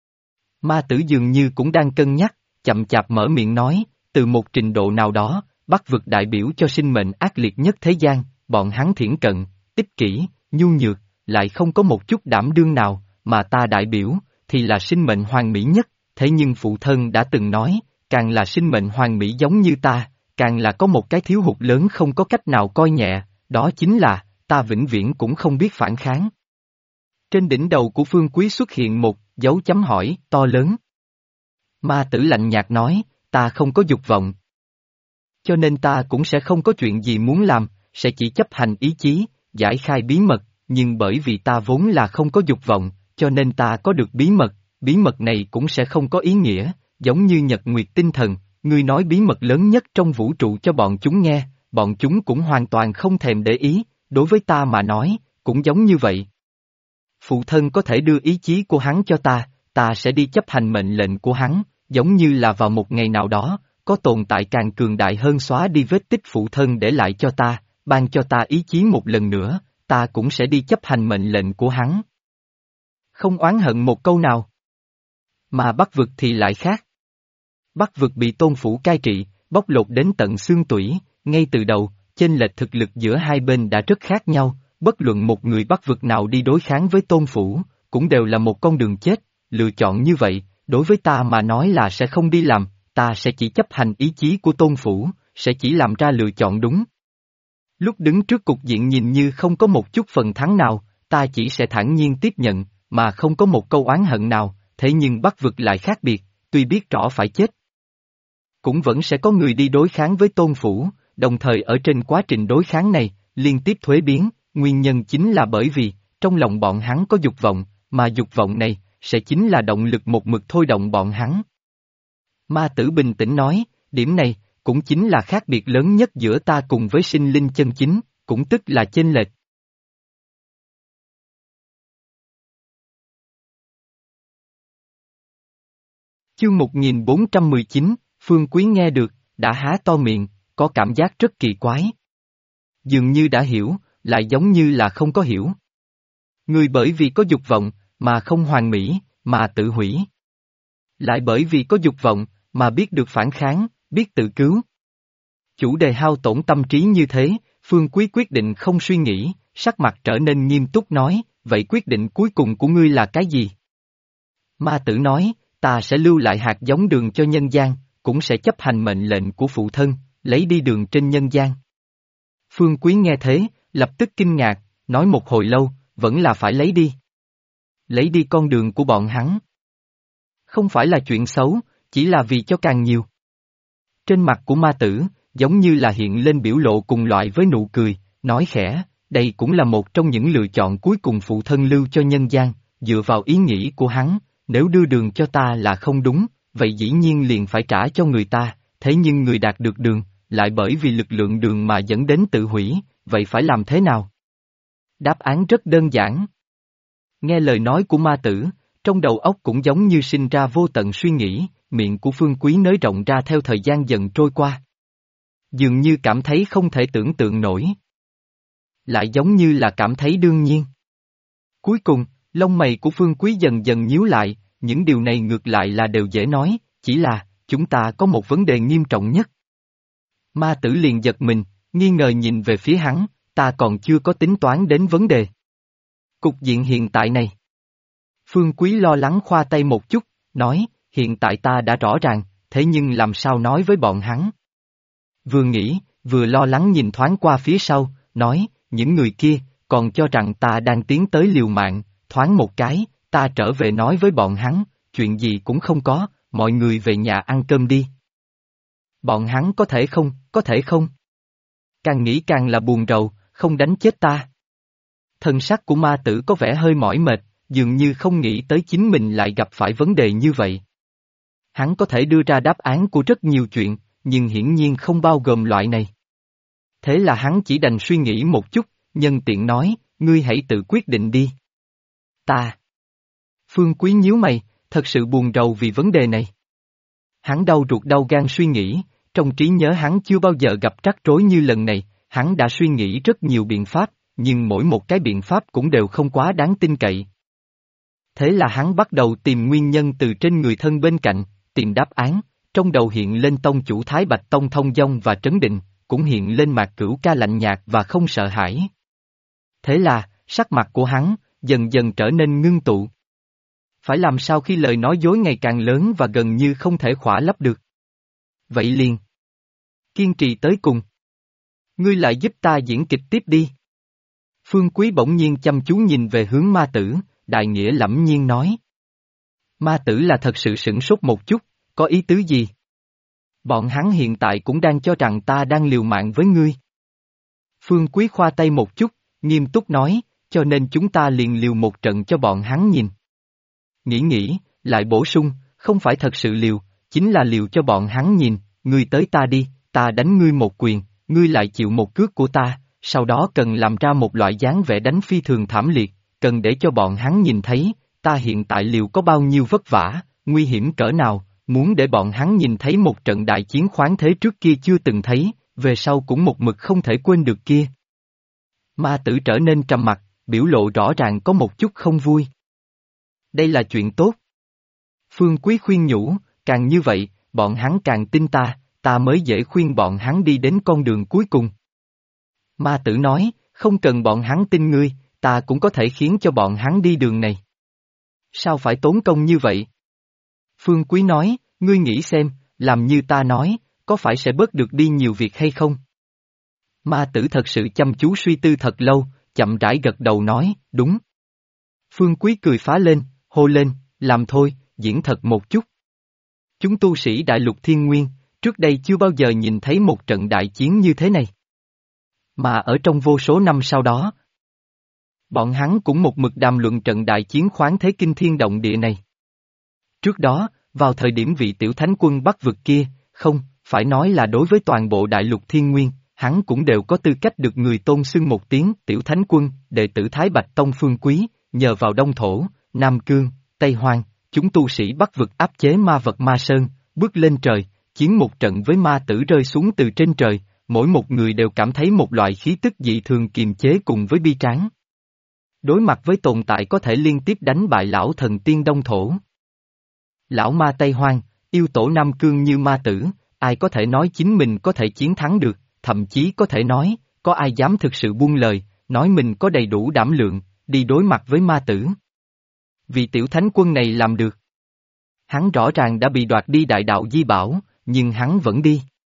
Ma tử dường như cũng đang cân nhắc, chậm chạp mở miệng nói, từ một trình độ nào đó, Bắc vực đại biểu cho sinh mệnh ác liệt nhất thế gian, bọn hắn thiển cận, ích kỷ, nhu nhược, lại không có một chút đảm đương nào, mà ta đại biểu, thì là sinh mệnh hoàn mỹ nhất, thế nhưng phụ thân đã từng nói, càng là sinh mệnh hoàn mỹ giống như ta, càng là có một cái thiếu hụt lớn không có cách nào coi nhẹ, đó chính là, ta vĩnh viễn cũng không biết phản kháng. Trên đỉnh đầu của Phương Quý xuất hiện một dấu chấm hỏi to lớn. Ma tử lạnh nhạt nói, ta không có dục vọng. Cho nên ta cũng sẽ không có chuyện gì muốn làm, sẽ chỉ chấp hành ý chí, giải khai bí mật, nhưng bởi vì ta vốn là không có dục vọng, cho nên ta có được bí mật này cũng sẽ không có ý nghĩa, giống như nhật nguyệt tinh thần, ngươi nói bí mật lớn nhất trong vũ trụ cho bọn chúng nghe, bọn chúng cũng hoàn toàn không thèm để ý, đối với ta mà nói, cũng giống như vậy. Phụ thân có thể đưa ý chí của hắn cho ta sẽ đi chấp hành mệnh lệnh của hắn, giống như là vào một ngày nào đó, có tồn tại càng cường đại hơn xóa đi vết tích phụ thân để lại cho ta, ban cho ta ý chí một lần nữa, ta cũng sẽ đi chấp hành mệnh lệnh của hắn. Không oán hận một câu nào. Mà Bắc vực thì lại khác. Bắc vực bị Tôn Phủ cai trị, bóc lột đến tận xương tủy, ngay từ đầu, chênh lệch thực lực giữa hai bên đã rất khác nhau, bất luận một người Bắc vực nào đi đối kháng với Tôn Phủ, cũng đều là một con đường chết, lựa chọn như vậy, đối với ta mà nói là sẽ không đi làm, ta sẽ chỉ chấp hành ý chí của Tôn Phủ, sẽ chỉ làm ra lựa chọn đúng. Lúc đứng trước cục diện nhìn như không có một chút phần thắng nào, ta chỉ sẽ thản nhiên tiếp nhận, mà không có một câu oán hận nào, thế nhưng Bắc vực lại khác biệt, tuy biết rõ phải chết. Cũng vẫn sẽ có người đi đối kháng với Tôn Phủ, đồng thời ở trên quá trình đối kháng này, liên tiếp thuế biến, nguyên nhân chính là bởi vì, trong lòng bọn hắn có dục vọng, mà dục vọng này, sẽ chính là động lực một mực thôi động bọn hắn. Ma Tử bình tĩnh nói, điểm này, cũng chính là khác biệt lớn nhất giữa ta cùng với sinh linh chân chính, cũng tức là chênh lệch. Chương 1419, Phương Quý nghe được, đã há to miệng, có cảm giác rất kỳ quái. Dường như đã hiểu, lại giống như là không có hiểu. Người bởi vì có dục vọng, mà không hoàn mỹ, mà tự hủy. Lại bởi vì có dục vọng, mà biết được phản kháng, biết tự cứu. Chủ đề hao tổn tâm trí như thế, Phương Quý quyết định không suy nghĩ, sắc mặt trở nên nghiêm túc nói, vậy quyết định cuối cùng của ngươi là cái gì? Ma Tử nói, ta sẽ lưu lại hạt giống đường cho nhân gian, cũng sẽ chấp hành mệnh lệnh của phụ thân, lấy đi đường trên nhân gian. Phương Quý nghe thế, lập tức kinh ngạc, nói một hồi lâu, vẫn là phải lấy đi. Lấy đi con đường của bọn hắn. Không phải là chuyện xấu, chỉ là vì cho càng nhiều. Trên mặt của Ma Tử, giống như là hiện lên biểu lộ cùng loại với nụ cười, nói khẽ, đây cũng là một trong những lựa chọn cuối cùng phụ thân lưu cho nhân gian, dựa vào ý nghĩ của hắn, nếu đưa đường cho ta là không đúng, vậy dĩ nhiên liền phải trả cho người ta, thế nhưng người đạt được đường, lại bởi vì lực lượng đường mà dẫn đến tự hủy, vậy phải làm thế nào? Đáp án rất đơn giản. Nghe lời nói của Ma Tử, trong đầu óc cũng giống như sinh ra vô tận suy nghĩ, miệng của Phương Quý nới rộng ra theo thời gian dần trôi qua. Dường như cảm thấy không thể tưởng tượng nổi. Lại giống như là cảm thấy đương nhiên. Cuối cùng, lông mày của Phương Quý dần dần nhíu lại, những điều này ngược lại là đều dễ nói, chỉ là, chúng ta có một vấn đề nghiêm trọng nhất. Ma Tử liền giật mình, nghi ngờ nhìn về phía hắn, ta còn chưa có tính toán đến vấn đề. Cục diện hiện tại này. Phương Quý lo lắng khoa tay một chút, nói, hiện tại ta đã rõ ràng, thế nhưng làm sao nói với bọn hắn? Vừa nghĩ, vừa lo lắng nhìn thoáng qua phía sau, nói, những người kia, còn cho rằng ta đang tiến tới liều mạng, thoáng một cái, ta trở về nói với bọn hắn, chuyện gì cũng không có, mọi người về nhà ăn cơm đi. Bọn hắn có thể không? Càng nghĩ càng là buồn rầu, không đánh chết ta. Thân sắc của Ma Tử có vẻ hơi mỏi mệt, dường như không nghĩ tới chính mình lại gặp phải vấn đề như vậy. Hắn có thể đưa ra đáp án của rất nhiều chuyện, nhưng hiển nhiên không bao gồm loại này. Thế là hắn chỉ đành suy nghĩ một chút, nhân tiện nói, ngươi hãy tự quyết định đi. Ta. Phương Quý nhíu mày, thật sự buồn rầu vì vấn đề này. Hắn đau ruột đau gan suy nghĩ, trong trí nhớ hắn chưa bao giờ gặp rắc rối như lần này, hắn đã suy nghĩ rất nhiều biện pháp, nhưng mỗi một cái biện pháp cũng đều không quá đáng tin cậy. Thế là hắn bắt đầu tìm nguyên nhân từ trên người thân bên cạnh, tìm đáp án, trong đầu hiện lên tông chủ Thái Bạch Tông thông dong và trấn định, cũng hiện lên Mạc Cửu Ca lạnh nhạt và không sợ hãi. Thế là, sắc mặt của hắn, dần dần trở nên ngưng tụ. Phải làm sao khi lời nói dối ngày càng lớn và gần như không thể khỏa lấp được? Vậy liền. Kiên trì tới cùng. Ngươi lại giúp ta diễn kịch tiếp đi. Phương Quý bỗng nhiên chăm chú nhìn về hướng Ma Tử, đại nghĩa lẫm nhiên nói. Ma Tử là thật sự sửng sốt một chút, có ý tứ gì? Bọn hắn hiện tại cũng đang cho rằng ta đang liều mạng với ngươi. Phương Quý khoa tay một chút, nghiêm túc nói, cho nên chúng ta liền liều một trận cho bọn hắn nhìn. Nghĩ, lại bổ sung, không phải thật sự liều, chính là liều cho bọn hắn nhìn, ngươi tới ta đi, ta đánh ngươi một quyền, ngươi lại chịu một cước của ta, sau đó cần làm ra một loại dáng vẻ đánh phi thường thảm liệt, cần để cho bọn hắn nhìn thấy, ta hiện tại liều có bao nhiêu vất vả, nguy hiểm cỡ nào, muốn để bọn hắn nhìn thấy một trận đại chiến khoáng thế trước kia chưa từng thấy, về sau cũng một mực không thể quên được kia. Ma tử trở nên trầm mặc, biểu lộ rõ ràng có một chút không vui. Đây là chuyện tốt. Phương Quý khuyên nhủ, càng như vậy, bọn hắn càng tin ta mới dễ khuyên bọn hắn đi đến con đường cuối cùng. Ma tử nói, không cần bọn hắn tin ngươi, ta cũng có thể khiến cho bọn hắn đi đường này. Sao phải tốn công như vậy? Phương Quý nói, ngươi nghĩ xem, làm như ta nói, có phải sẽ bớt được đi nhiều việc hay không? Ma tử thật sự chăm chú suy tư thật lâu, chậm rãi gật đầu nói, đúng. Phương Quý cười phá lên, hô lên, làm thôi, diễn thật một chút. Chúng tu sĩ Đại Lục Thiên Nguyên, trước đây chưa bao giờ nhìn thấy một trận đại chiến như thế này. Mà ở trong vô số năm sau đó, bọn hắn cũng một mực đàm luận trận đại chiến khoáng thế kinh thiên động địa này. Trước đó, vào thời điểm vị tiểu thánh quân Bắc vực kia, không, phải nói là đối với toàn bộ Đại Lục Thiên Nguyên, hắn cũng đều có tư cách được người tôn xưng một tiếng tiểu thánh quân, đệ tử Thái Bạch Tông Phương Quý, nhờ vào Đông Thổ, Nam Cương, Tây Hoang, chúng tu sĩ Bắc vực áp chế ma vật Ma Sơn, bước lên trời, chiến một trận với ma tử rơi xuống từ trên trời, mỗi một người đều cảm thấy một loại khí tức dị thường kiềm chế cùng với bi tráng. Đối mặt với tồn tại có thể liên tiếp đánh bại lão thần tiên Đông Thổ. Lão ma Tây Hoang, yêu tổ Nam Cương như ma tử, ai có thể nói chính mình có thể chiến thắng được, thậm chí có thể nói, có ai dám thực sự buông lời, nói mình có đầy đủ đảm lượng, đi đối mặt với ma tử. Vị tiểu thánh quân này làm được. Hắn rõ ràng đã bị đoạt đi đại đạo di bảo, nhưng hắn vẫn đi.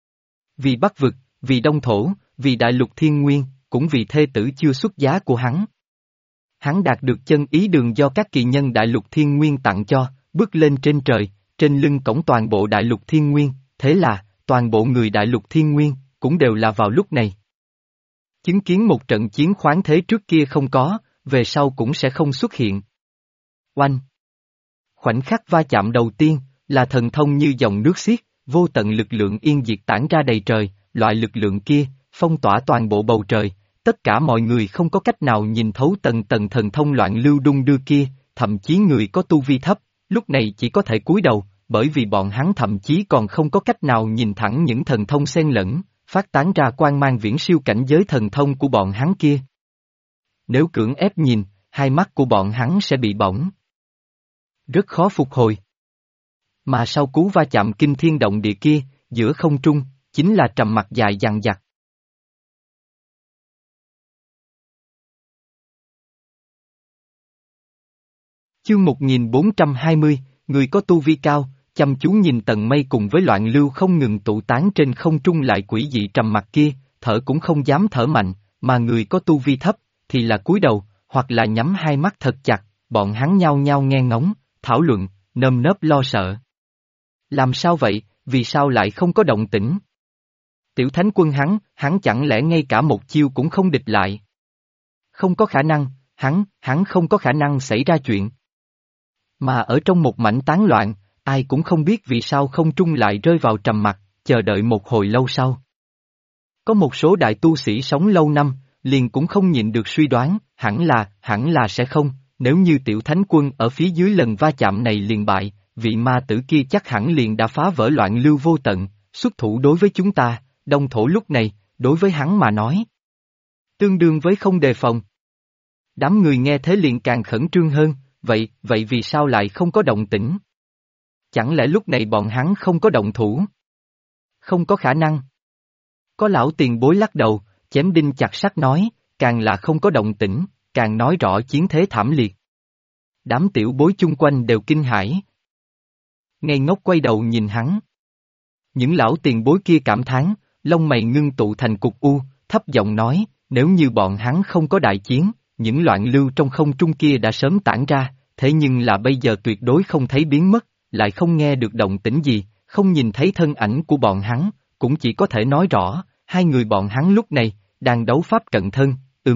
Vì Bắc vực, vì Đông Thổ, vì Đại Lục Thiên Nguyên, cũng vì thê tử chưa xuất giá của hắn. Hắn đạt được chân ý đường do các kỳ nhân Đại Lục Thiên Nguyên tặng cho, bước lên trên trời, trên lưng cổng toàn bộ Đại Lục Thiên Nguyên, thế là, toàn bộ người Đại Lục Thiên Nguyên, cũng đều là vào lúc này. Chứng kiến một trận chiến khoáng thế trước kia không có, về sau cũng sẽ không xuất hiện. Oanh! Khoảnh khắc va chạm đầu tiên, là thần thông như dòng nước xiết, vô tận lực lượng yên diệt tản ra đầy trời, loại lực lượng kia, phong tỏa toàn bộ bầu trời, tất cả mọi người không có cách nào nhìn thấu tầng tầng thần thông loạn lưu đung đưa kia, thậm chí người có tu vi thấp, lúc này chỉ có thể cúi đầu, bởi vì bọn hắn thậm chí còn không có cách nào nhìn thẳng những thần thông xen lẫn, phát tán ra quang mang viễn siêu cảnh giới thần thông của bọn hắn kia. Nếu cưỡng ép nhìn, hai mắt của bọn hắn sẽ bị bỏng. Rất khó phục hồi. Mà sau cú va chạm kinh thiên động địa kia, giữa không trung, chính là trầm mặc dài dằng dặc. Chương 1420, người có tu vi cao, chăm chú nhìn tầng mây cùng với loạn lưu không ngừng tụ tán trên không trung lại quỷ dị trầm mặc kia, thở cũng không dám thở mạnh, mà người có tu vi thấp, thì là cúi đầu, hoặc là nhắm hai mắt thật chặt, bọn hắn nhao nhao nghe ngóng, thảo luận, nơm nớp lo sợ. Làm sao vậy, vì sao lại không có động tĩnh? Tiểu thánh quân hắn chẳng lẽ ngay cả một chiêu cũng không địch lại? Không có khả năng, hắn không có khả năng xảy ra chuyện. Mà ở trong một mảnh tán loạn, ai cũng không biết vì sao không trung lại rơi vào trầm mặc, chờ đợi một hồi lâu sau. Có một số đại tu sĩ sống lâu năm, liền cũng không nhịn được suy đoán, hẳn là sẽ không, nếu như tiểu thánh quân ở phía dưới lần va chạm này liền bại, vị ma tử kia chắc hẳn liền đã phá vỡ loạn lưu vô tận, xuất thủ đối với chúng ta, Đông Thổ lúc này, đối với hắn mà nói. Tương đương với không đề phòng. Đám người nghe thế liền càng khẩn trương hơn, vậy vì sao lại không có động tĩnh? Chẳng lẽ lúc này bọn hắn không có động thủ? Không có khả năng. Có lão tiền bối lắc đầu, chém đinh chặt sắt nói, càng là không có động tĩnh, càng nói rõ chiến thế thảm liệt. Đám tiểu bối chung quanh đều kinh hãi. Ngây ngốc quay đầu nhìn hắn. Những lão tiền bối kia cảm thán, lông mày ngưng tụ thành cục u, thấp giọng nói, nếu như bọn hắn không có đại chiến, những loạn lưu trong không trung kia đã sớm tản ra, thế nhưng là bây giờ tuyệt đối không thấy biến mất, lại không nghe được động tĩnh gì, không nhìn thấy thân ảnh của bọn hắn, cũng chỉ có thể nói rõ, hai người bọn hắn lúc này, đang đấu pháp cận thân,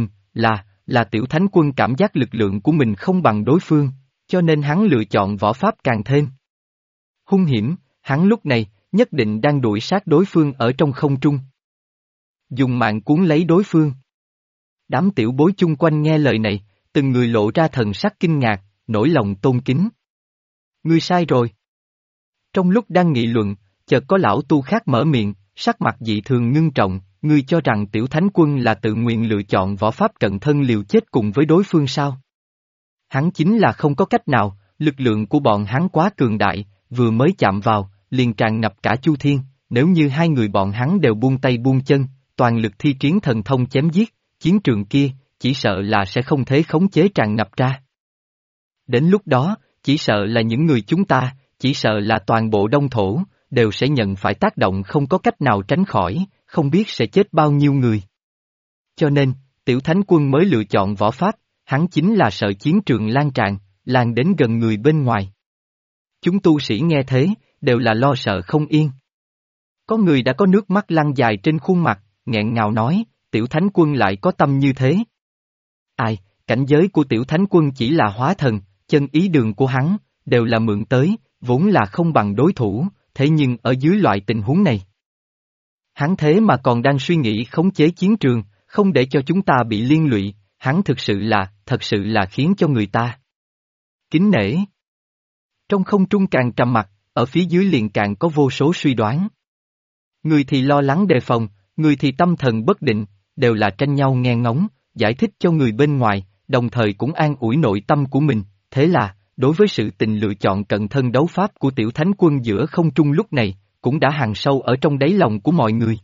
là tiểu thánh quân cảm giác lực lượng của mình không bằng đối phương, cho nên hắn lựa chọn võ pháp càng thêm hung hiểm, hắn lúc này, nhất định đang đuổi sát đối phương ở trong không trung. Dùng mạng cuốn lấy đối phương. Đám tiểu bối chung quanh nghe lời này, từng người lộ ra thần sắc kinh ngạc, nỗi lòng tôn kính. Ngươi sai rồi. Trong lúc đang nghị luận, chợt có lão tu khác mở miệng, sắc mặt dị thường ngưng trọng, ngươi cho rằng tiểu thánh quân là tự nguyện lựa chọn võ pháp cận thân liều chết cùng với đối phương sao? Hắn chính là không có cách nào, lực lượng của bọn hắn quá cường đại, vừa mới chạm vào, liền tràn ngập cả chu thiên, nếu như hai người bọn hắn đều buông tay buông chân, toàn lực thi triển thần thông chém giết, chiến trường kia, chỉ sợ là sẽ không thể khống chế tràn ngập ra. Đến lúc đó, chỉ sợ là những người chúng ta, chỉ sợ là toàn bộ đông thổ, đều sẽ nhận phải tác động không có cách nào tránh khỏi, không biết sẽ chết bao nhiêu người. Cho nên, tiểu thánh quân mới lựa chọn võ pháp, hắn chính là sợ chiến trường lan tràn, lan đến gần người bên ngoài. Chúng tu sĩ nghe thế, đều là lo sợ không yên. Có người đã có nước mắt lăn dài trên khuôn mặt, nghẹn ngào nói, tiểu thánh quân lại có tâm như thế. Ai, cảnh giới của tiểu thánh quân chỉ là hóa thần, chân ý đường của hắn, đều là mượn tới, vốn là không bằng đối thủ, thế nhưng ở dưới loại tình huống này. Hắn thế mà còn đang suy nghĩ khống chế chiến trường, không để cho chúng ta bị liên lụy, hắn thật sự là khiến cho người ta kính nể. Trong không trung càng trầm mặc, ở phía dưới liền càng có vô số suy đoán. Người thì lo lắng đề phòng, người thì tâm thần bất định, đều là tranh nhau nghe ngóng, giải thích cho người bên ngoài, đồng thời cũng an ủi nội tâm của mình, thế là, đối với sự tình lựa chọn cận thân đấu pháp của tiểu thánh quân giữa không trung lúc này, cũng đã hằn sâu ở trong đáy lòng của mọi người.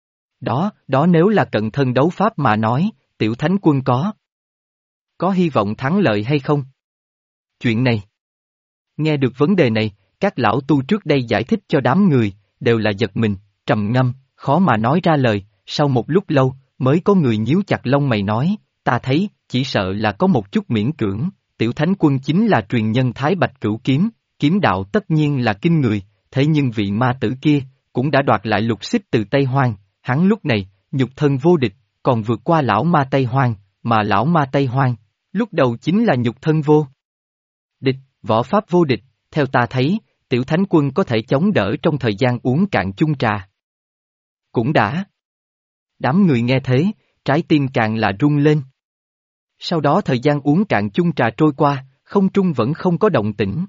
Đó nếu là cận thân đấu pháp mà nói, tiểu thánh quân có hy vọng thắng lợi hay không? Chuyện này. Nghe được vấn đề này, các lão tu trước đây giải thích cho đám người, đều là giật mình, trầm ngâm, khó mà nói ra lời, sau một lúc lâu, mới có người nhíu chặt lông mày nói, ta thấy, chỉ sợ là có một chút miễn cưỡng, tiểu thánh quân chính là truyền nhân Thái Bạch Cửu Kiếm, kiếm đạo tất nhiên là kinh người, thế nhưng vị ma tử kia, cũng đã đoạt lại lục xích từ Tây Hoang, hắn lúc này, nhục thân vô địch, còn vượt qua lão ma Tây Hoang, mà lão ma Tây Hoang, lúc đầu chính là nhục thân vô địch, võ pháp vô địch, theo ta thấy, tiểu thánh quân có thể chống đỡ trong thời gian uống cạn chung trà. Cũng đã. Đám người nghe thế, trái tim càng là rung lên. Sau đó thời gian uống cạn chung trà trôi qua, không trung vẫn không có động tĩnh.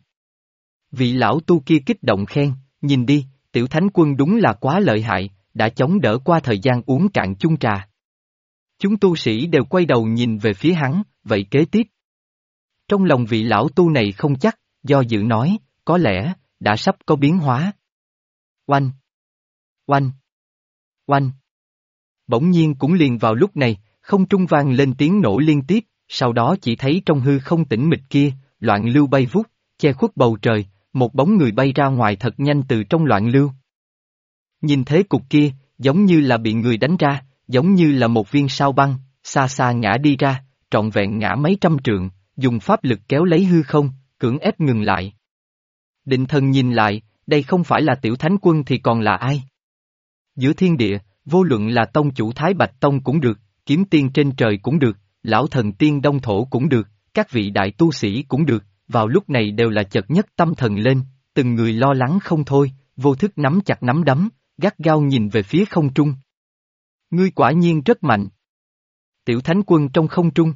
Vị lão tu kia kích động khen, nhìn đi, tiểu thánh quân đúng là quá lợi hại, đã chống đỡ qua thời gian uống cạn chung trà. Chúng tu sĩ đều quay đầu nhìn về phía hắn, vậy kế tiếp. Trong lòng vị lão tu này không chắc, do dự nói, có lẽ, đã sắp có biến hóa. Oanh! Oanh! Oanh! Bỗng nhiên cũng liền vào lúc này, không trung vang lên tiếng nổ liên tiếp, sau đó chỉ thấy trong hư không tĩnh mịch kia, loạn lưu bay vút, che khuất bầu trời, một bóng người bay ra ngoài thật nhanh từ trong loạn lưu. Nhìn thế cục kia, giống như là bị người đánh ra, giống như là một viên sao băng, xa xa ngã đi ra, trọn vẹn ngã mấy trăm trượng, dùng pháp lực kéo lấy hư không, cưỡng ép ngừng lại. Định thần nhìn lại, đây không phải là tiểu thánh quân thì còn là ai? Giữa thiên địa, vô luận là tông chủ Thái Bạch Tông cũng được, kiếm tiên trên trời cũng được, lão thần tiên đông thổ cũng được, các vị đại tu sĩ cũng được, vào lúc này đều là chợt nhất tâm thần lên, từng người lo lắng không thôi, vô thức nắm chặt nắm đấm, gắt gao nhìn về phía không trung. Ngươi quả nhiên rất mạnh. Tiểu thánh quân trong không trung.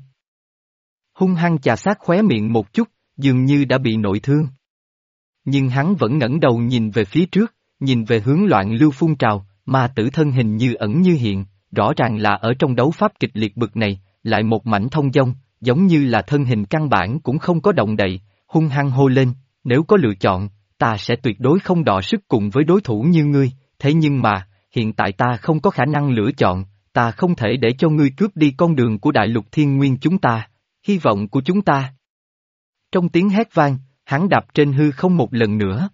Hung hăng chà sát khóe miệng một chút, dường như đã bị nội thương. Nhưng hắn vẫn ngẩng đầu nhìn về phía trước, nhìn về hướng loạn lưu phun trào, mà tử thân hình như ẩn như hiện, rõ ràng là ở trong đấu pháp kịch liệt bực này, lại một mảnh thông dong, giống như là thân hình căn bản cũng không có động đậy, hung hăng hô lên, nếu có lựa chọn, ta sẽ tuyệt đối không đọ sức cùng với đối thủ như ngươi, thế nhưng mà, hiện tại ta không có khả năng lựa chọn, ta không thể để cho ngươi cướp đi con đường của đại lục thiên nguyên chúng ta, hy vọng của chúng ta. Trong tiếng hét vang, hắn đạp trên hư không một lần nữa.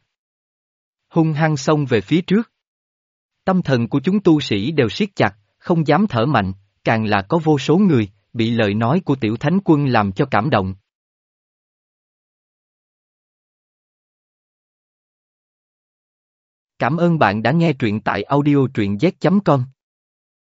Hung hăng xông về phía trước. Tâm thần của chúng tu sĩ đều siết chặt, không dám thở mạnh, càng là có vô số người, bị lời nói của tiểu thánh quân làm cho cảm động. Cảm ơn bạn đã nghe truyện tại audio truyện z.com.